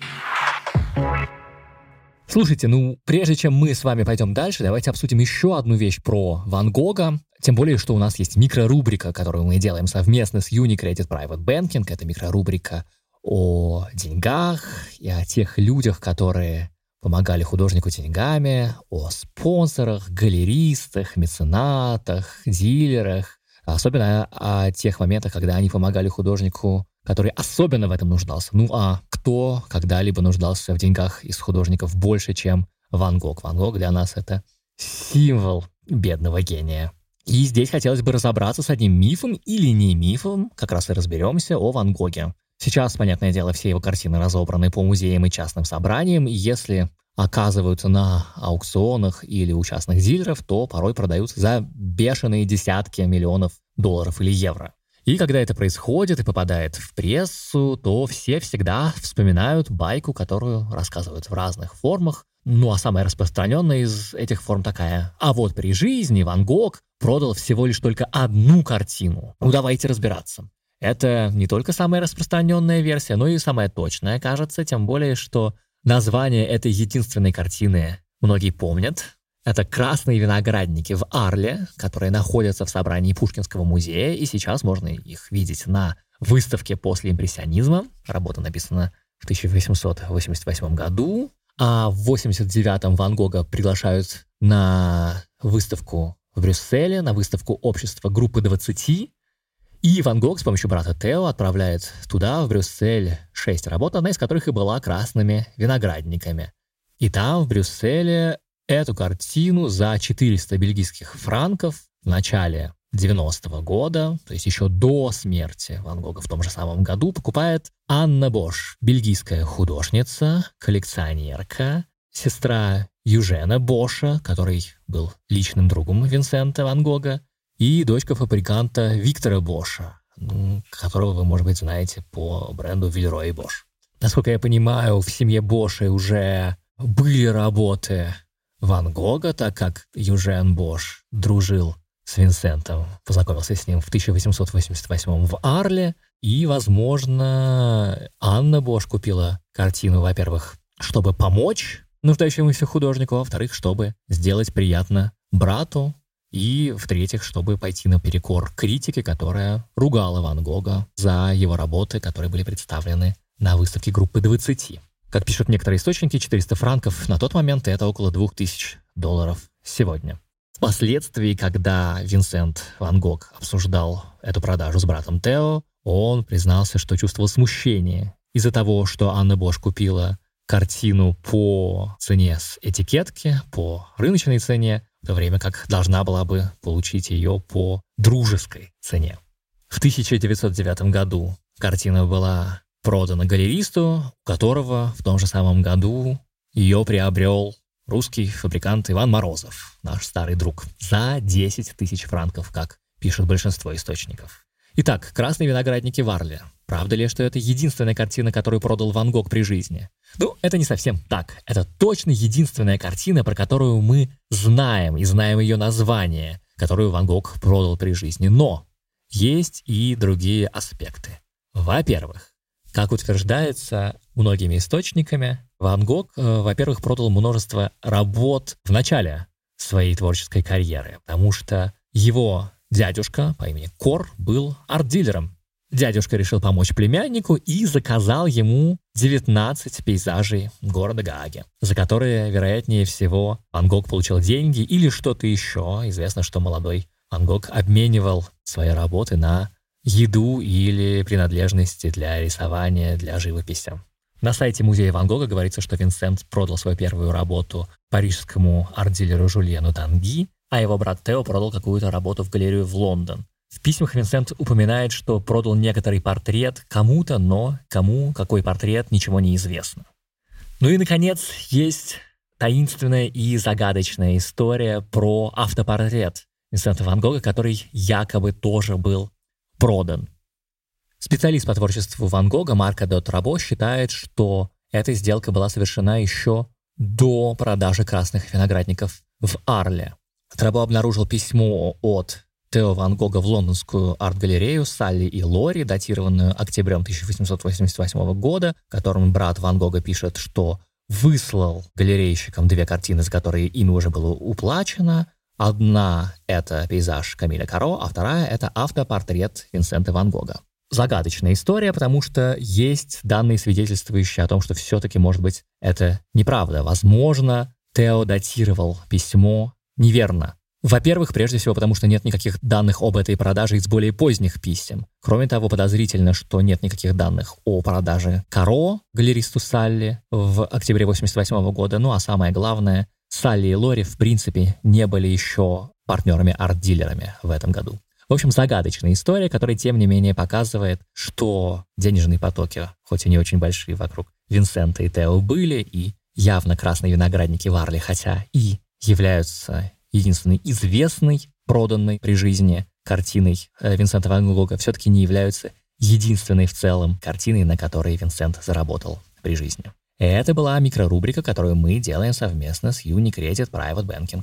Слушайте, ну, прежде чем мы с вами пойдем дальше, давайте обсудим еще одну вещь про Ван Гога. Тем более, что у нас есть микрорубрика, которую мы делаем совместно с Unicredit Private Banking. Это микрорубрика о деньгах и о тех людях, которые помогали художнику деньгами, о спонсорах, галеристах, меценатах, дилерах. Особенно о тех моментах, когда они помогали художнику, который особенно в этом нуждался. Ну а кто когда-либо нуждался в деньгах из художников больше, чем Ван Гог? Ван Гог для нас — это символ бедного гения. И здесь хотелось бы разобраться с одним мифом или не мифом, как раз и разберемся о Ван Гоге. Сейчас, понятное дело, все его картины разобраны по музеям и частным собраниям, и если оказываются на аукционах или у частных дилеров, то порой продаются за бешеные десятки миллионов долларов или евро. И когда это происходит и попадает в прессу, то все всегда вспоминают байку, которую рассказывают в разных формах. Ну а самая распространенная из этих форм такая: а вот при жизни Ван Гог продал всего лишь только одну картину. Ну давайте разбираться. Это не только самая распространенная версия, но и самая точная, кажется, тем более, что название этой единственной картины многие помнят. Это «Красные виноградники» в Арле, которые находятся в собрании Пушкинского музея, и сейчас можно их видеть на выставке после импрессионизма. Работа написана в 1888 году, а в 1989-м Ван Гога приглашают на выставку в Брюсселе, на выставку общества группы 20, и Ван Гог с помощью брата Тео отправляет туда, в Брюссель, 6 работ, одна из которых и была «Красными виноградниками». И там, в Брюсселе, эту картину за 400 бельгийских франков в начале 90-го года, то есть еще до смерти Ван Гога в том же самом году, покупает Анна Бош, бельгийская художница, коллекционерка, сестра Южена Боша, который был личным другом Винсента Ван Гога, и дочка фабриканта Виктора Боша, которого вы, может быть, знаете по бренду Вильрой и Бош. Насколько я понимаю, в семье Бошей уже были работы Ван Гога, так как Южен Бош дружил с Винсентом, познакомился с ним в 1888 в Арле, и, возможно, Анна Бош купила картину, во-первых, чтобы помочь нуждающемуся художнику, а во-вторых, чтобы сделать приятно брату И, в-третьих, чтобы пойти наперекор критике, которая ругала Ван Гога за его работы, которые были представлены на выставке группы 20. Как пишут некоторые источники, 400 франков на тот момент — это около $2000 сегодня. Впоследствии, когда Винсент Ван Гог обсуждал эту продажу с братом Тео, он признался, что чувствовал смущение из-за того, что Анна Бош купила картину по цене с этикетки, по рыночной цене, в то время как должна была бы получить ее по дружеской цене. В 1909 году картина была продана галеристу, у которого в том же самом году ее приобрел русский фабрикант Иван Морозов, наш старый друг, за 10 000 франков, как пишут большинство источников. Итак, «Красные виноградники» в Арле. Правда ли, что это единственная картина, которую продал Ван Гог при жизни? Ну, это не совсем так. Это точно единственная картина, про которую мы знаем, и знаем ее название, которую Ван Гог продал при жизни. Но есть и другие аспекты. Во-первых, как утверждается многими источниками, Ван Гог, во-первых, продал множество работ в начале своей творческой карьеры, потому что его дядюшка по имени Кор был арт-дилером. Дядюшка решил помочь племяннику и заказал ему 19 пейзажей города Гааги, за которые, вероятнее всего, Ван Гог получил деньги или что-то еще. Известно, что молодой Ван Гог обменивал свои работы на еду или принадлежности для рисования, для живописи. На сайте музея Ван Гога говорится, что Винсент продал свою первую работу парижскому арт-дилеру Жюльену Танги, а его брат Тео продал какую-то работу в галерею в Лондон. В письмах Винсент упоминает, что продал некоторый портрет кому-то, но кому, какой портрет, ничего не известно. Ну и, наконец, есть таинственная и загадочная история про автопортрет Винсента Ван Гога, который якобы тоже был продан. Специалист по творчеству Ван Гога Марко де Трабо считает, что эта сделка была совершена еще до продажи красных виноградников в Арле. Трабо обнаружил письмо от Тео Ван Гога в лондонскую арт-галерею Салли и Лори, датированную октябрем 1888 года, в котором брат Ван Гога пишет, что выслал галерейщикам 2 картины, за которые ими уже было уплачено. Одна — это пейзаж Камиля Каро, а вторая — это автопортрет Винсента Ван Гога. Загадочная история, потому что есть данные, свидетельствующие о том, что все-таки, может быть, это неправда. Возможно, Тео датировал письмо неверно. Во-первых, прежде всего, потому что нет никаких данных об этой продаже из более поздних писем. Кроме того, подозрительно, что нет никаких данных о продаже Каро галеристу Салли в октябре 1988 года. Ну а самое главное, Салли и Лори, в принципе, не были еще партнерами-арт-дилерами в этом году. В общем, загадочная история, которая, тем не менее, показывает, что денежные потоки, хоть и не очень большие, вокруг Винсента и Тео были, и явно красные виноградники в Арле, хотя и являются единственной известной, проданной при жизни картиной Винсента Ван Гога, все-таки не являются единственной в целом картиной, на которой Винсент заработал при жизни. Это была микрорубрика, которую мы делаем совместно с UniCredit Private Banking.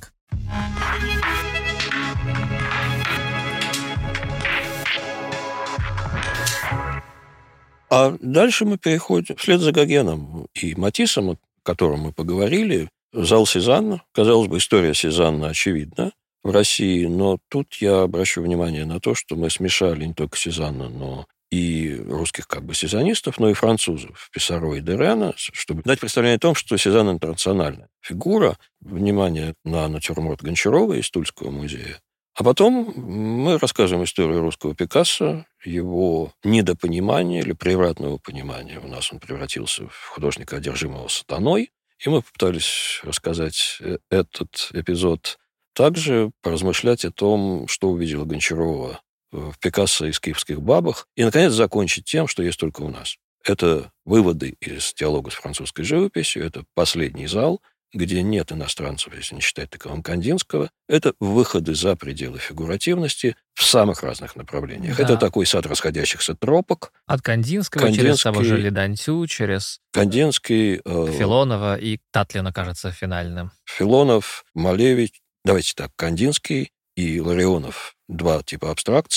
А дальше мы переходим вслед за Гогеном и Матиссом, о котором мы поговорили. Зал Сезанна. Казалось бы, история Сезанна очевидна в России, но тут я обращу внимание на то, что мы смешали не только Сезанна, но и русских сезанистов, но и французов, Писаро и Дерена, чтобы дать представление о том, что Сезанн интернациональная фигура. Внимание на натюрморт Гончарова из Тульского музея. А потом мы расскажем историю русского Пикассо, его недопонимания или превратного понимания. У нас он превратился в художника, одержимого сатаной. И мы попытались рассказать этот эпизод, также поразмышлять о том, что увидела Гончарова в Пикассо и «Скифских бабах», и, наконец, закончить тем, что есть только у нас. Это выводы из диалога с французской живописью, это последний зал, где нет иностранцев, если не считать таковым Кандинского. Это выходы за пределы фигуративности в самых разных направлениях. Да. Это такой сад расходящихся тропок. От Кандинского через того же Ледантю, через Кандинский, Филонова и Татлина, кажется, финальным. Филонов, Малевич. Давайте так, Кандинский и Ларионов. 2 типа абстракции.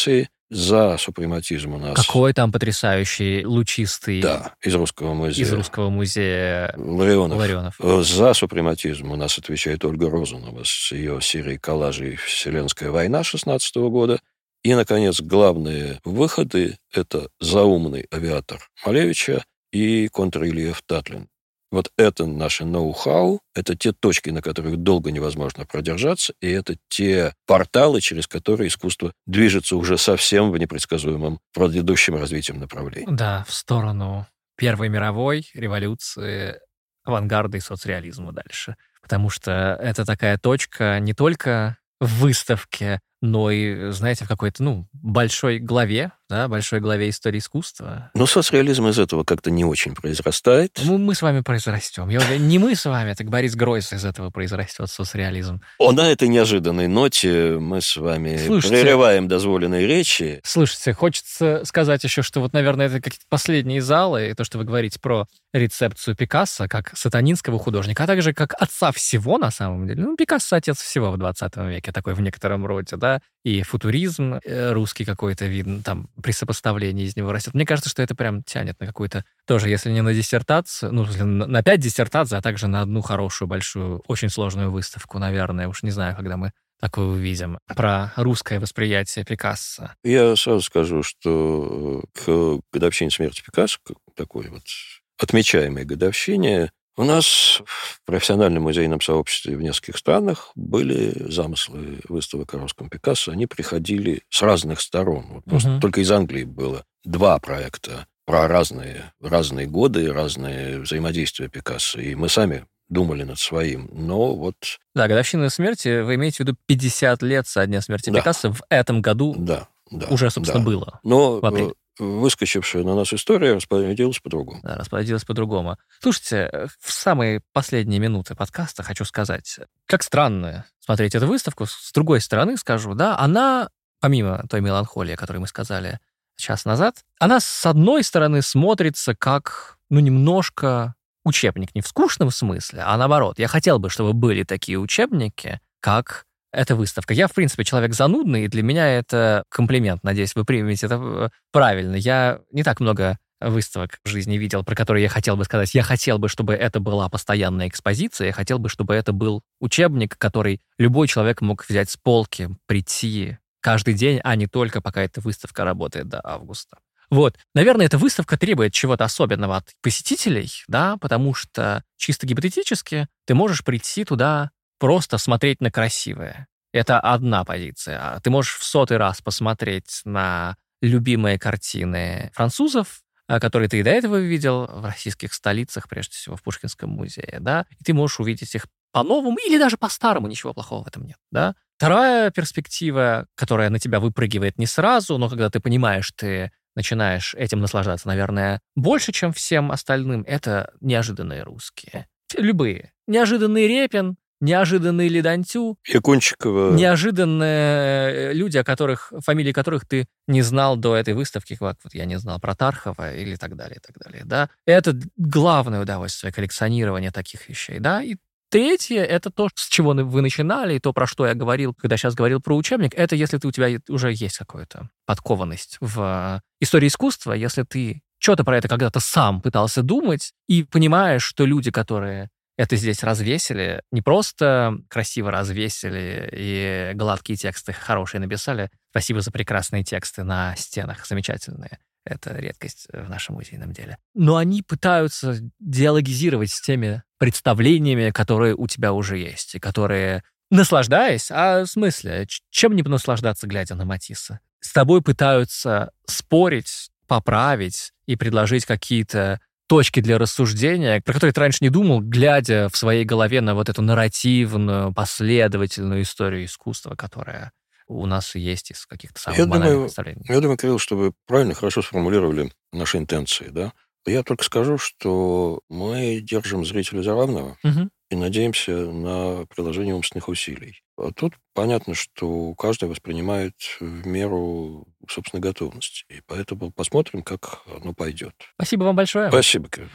За супрематизм у нас... Какой там потрясающий, лучистый... Да, из Русского музея. Из Русского музея Ларионов. За супрематизм у нас отвечает Ольга Розанова с ее серией коллажей «Вселенская война» 2016 года. И, наконец, главные выходы – это «Заумный авиатор» Малевича и «Контррельеф Татлин». Вот это наше ноу-хау, это те точки, на которых долго невозможно продержаться, и это те порталы, через которые искусство движется уже совсем в непредсказуемом предыдущем развитием направлении. Да, в сторону Первой мировой революции, авангарда и соцреализма дальше. Потому что это такая точка не только в выставке, но и, знаете, в какой-то, большой главе, да, большой главе истории искусства. Но соцреализм из этого как-то не очень произрастает. Мы с вами произрастем. Не мы с вами, так Борис Гройс из этого произрастет соцреализм. На этой неожиданной ноте мы с вами прерываем дозволенные речи. Слушайте, хочется сказать еще, что вот, наверное, это какие-то последние залы, и то, что вы говорите про рецепцию Пикассо как сатанинского художника, а также как отца всего, на самом деле. Пикассо — отец всего в 20 веке, такой в некотором роде, да, и футуризм русский какой-то видно, там при сопоставлении из него растет. Мне кажется, что это прям тянет на какую-то, тоже, если не на диссертацию, на 5 диссертаций, а также на одну хорошую, большую, очень сложную выставку, наверное. Уж не знаю, когда мы такое увидим. Про русское восприятие Пикассо. Я сразу скажу, что к годовщине смерти Пикассо, такой вот отмечаемой годовщине, у нас в профессиональном музейном сообществе в нескольких странах были замыслы выставок о русском Пикассо. Они приходили с разных сторон. Вот просто только из Англии было 2 проекта про разные годы, разные взаимодействия Пикассо. И мы сами думали над своим. Но вот... Да, годовщина смерти, вы имеете в виду 50 лет со дня смерти Пикассо в этом году уже, собственно, было. Но выскочившая на нас история распорядилась по-другому. Да, распорядилась по-другому. Слушайте, в самые последние минуты подкаста хочу сказать, как странно смотреть эту выставку. С другой стороны скажу, да, она, помимо той меланхолии, о которой мы сказали час назад, она, с одной стороны, смотрится как, немножко учебник. Не в скучном смысле, а наоборот. Я хотел бы, чтобы были такие учебники, как... эта выставка. Я, в принципе, человек занудный, и для меня это комплимент. Надеюсь, вы примете это правильно. Я не так много выставок в жизни видел, про которые я хотел бы сказать. Я хотел бы, чтобы это была постоянная экспозиция, я хотел бы, чтобы это был учебник, который любой человек мог взять с полки, прийти каждый день, а не только пока эта выставка работает до августа. Вот. Наверное, эта выставка требует чего-то особенного от посетителей, да, потому что чисто гипотетически ты можешь прийти туда просто смотреть на красивое. Это одна позиция. Ты можешь в 100-й раз посмотреть на любимые картины французов, которые ты и до этого видел в российских столицах, прежде всего в Пушкинском музее, да, и ты можешь увидеть их по-новому или даже по-старому, ничего плохого в этом нет, да. Вторая перспектива, которая на тебя выпрыгивает не сразу, но когда ты понимаешь, ты начинаешь этим наслаждаться, наверное, больше, чем всем остальным, это неожиданные русские. Любые. Неожиданный Репин, неожиданный Ледантю, Якунчикова. Неожиданные люди, фамилии которых ты не знал до этой выставки, как вот я не знал про Тархова или так далее, да. Это главное удовольствие коллекционирования таких вещей, да. И третье, это то, с чего вы начинали, и то, про что я говорил, когда сейчас говорил про учебник, это если у тебя уже есть какая-то подкованность в истории искусства, если ты что-то про это когда-то сам пытался думать и понимаешь, что люди, которые это здесь развесили, не просто красиво развесили и гладкие тексты хорошие написали. Спасибо за прекрасные тексты на стенах, замечательные. Это редкость в нашем музейном деле. Но они пытаются диалогизировать с теми представлениями, которые у тебя уже есть, и которые, наслаждаясь, в смысле, чем не наслаждаться, глядя на Матисса? С тобой пытаются спорить, поправить и предложить какие-то точки для рассуждения, про которые ты раньше не думал, глядя в своей голове на вот эту нарративную, последовательную историю искусства, которая у нас есть из каких-то самых банальных представлений. Я думаю, Кирилл, что вы правильно, хорошо сформулировали наши интенции, да? Я только скажу, что мы держим зрителя за равного и надеемся на приложение умственных усилий. А тут понятно, что каждый воспринимает в меру собственной готовности. И поэтому посмотрим, как оно пойдет. Спасибо вам большое. Спасибо, Кирилл.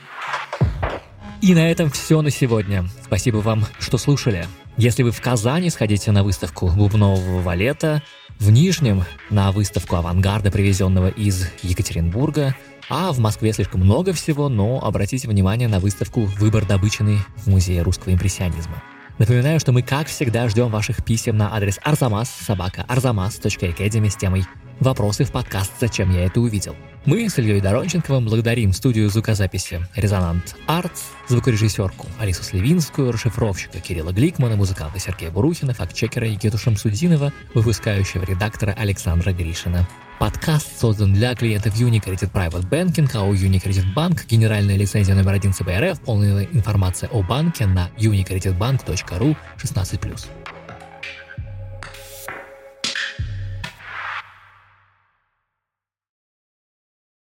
И на этом все на сегодня. Спасибо вам, что слушали. Если вы в Казани сходите на выставку бубнового валета, В Нижнем на выставку авангарда, привезенного из Екатеринбурга, а в Москве слишком много всего, но обратите внимание на выставку «Выбор добыченный» в Музее русского импрессионизма. Напоминаю, что мы, как всегда, ждем ваших писем на адрес arzamas@arzamas.academy с темой «Вопросы в подкаст «Зачем я это увидел?». Мы с Ильей Доронченковым благодарим студию звукозаписи «Резонант Артс», звукорежиссерку Алису Сливинскую, расшифровщика Кирилла Гликмана, музыканта Сергея Бурухина, фактчекера Никиту Шамсудинова, выпускающего редактора Александра Гришина. Подкаст создан для клиентов Unicredit Private Banking, а у Unicredit Bank генеральная лицензия номер 1 ЦБ РФ, полная информация о банке на unicreditbank.ru 16+.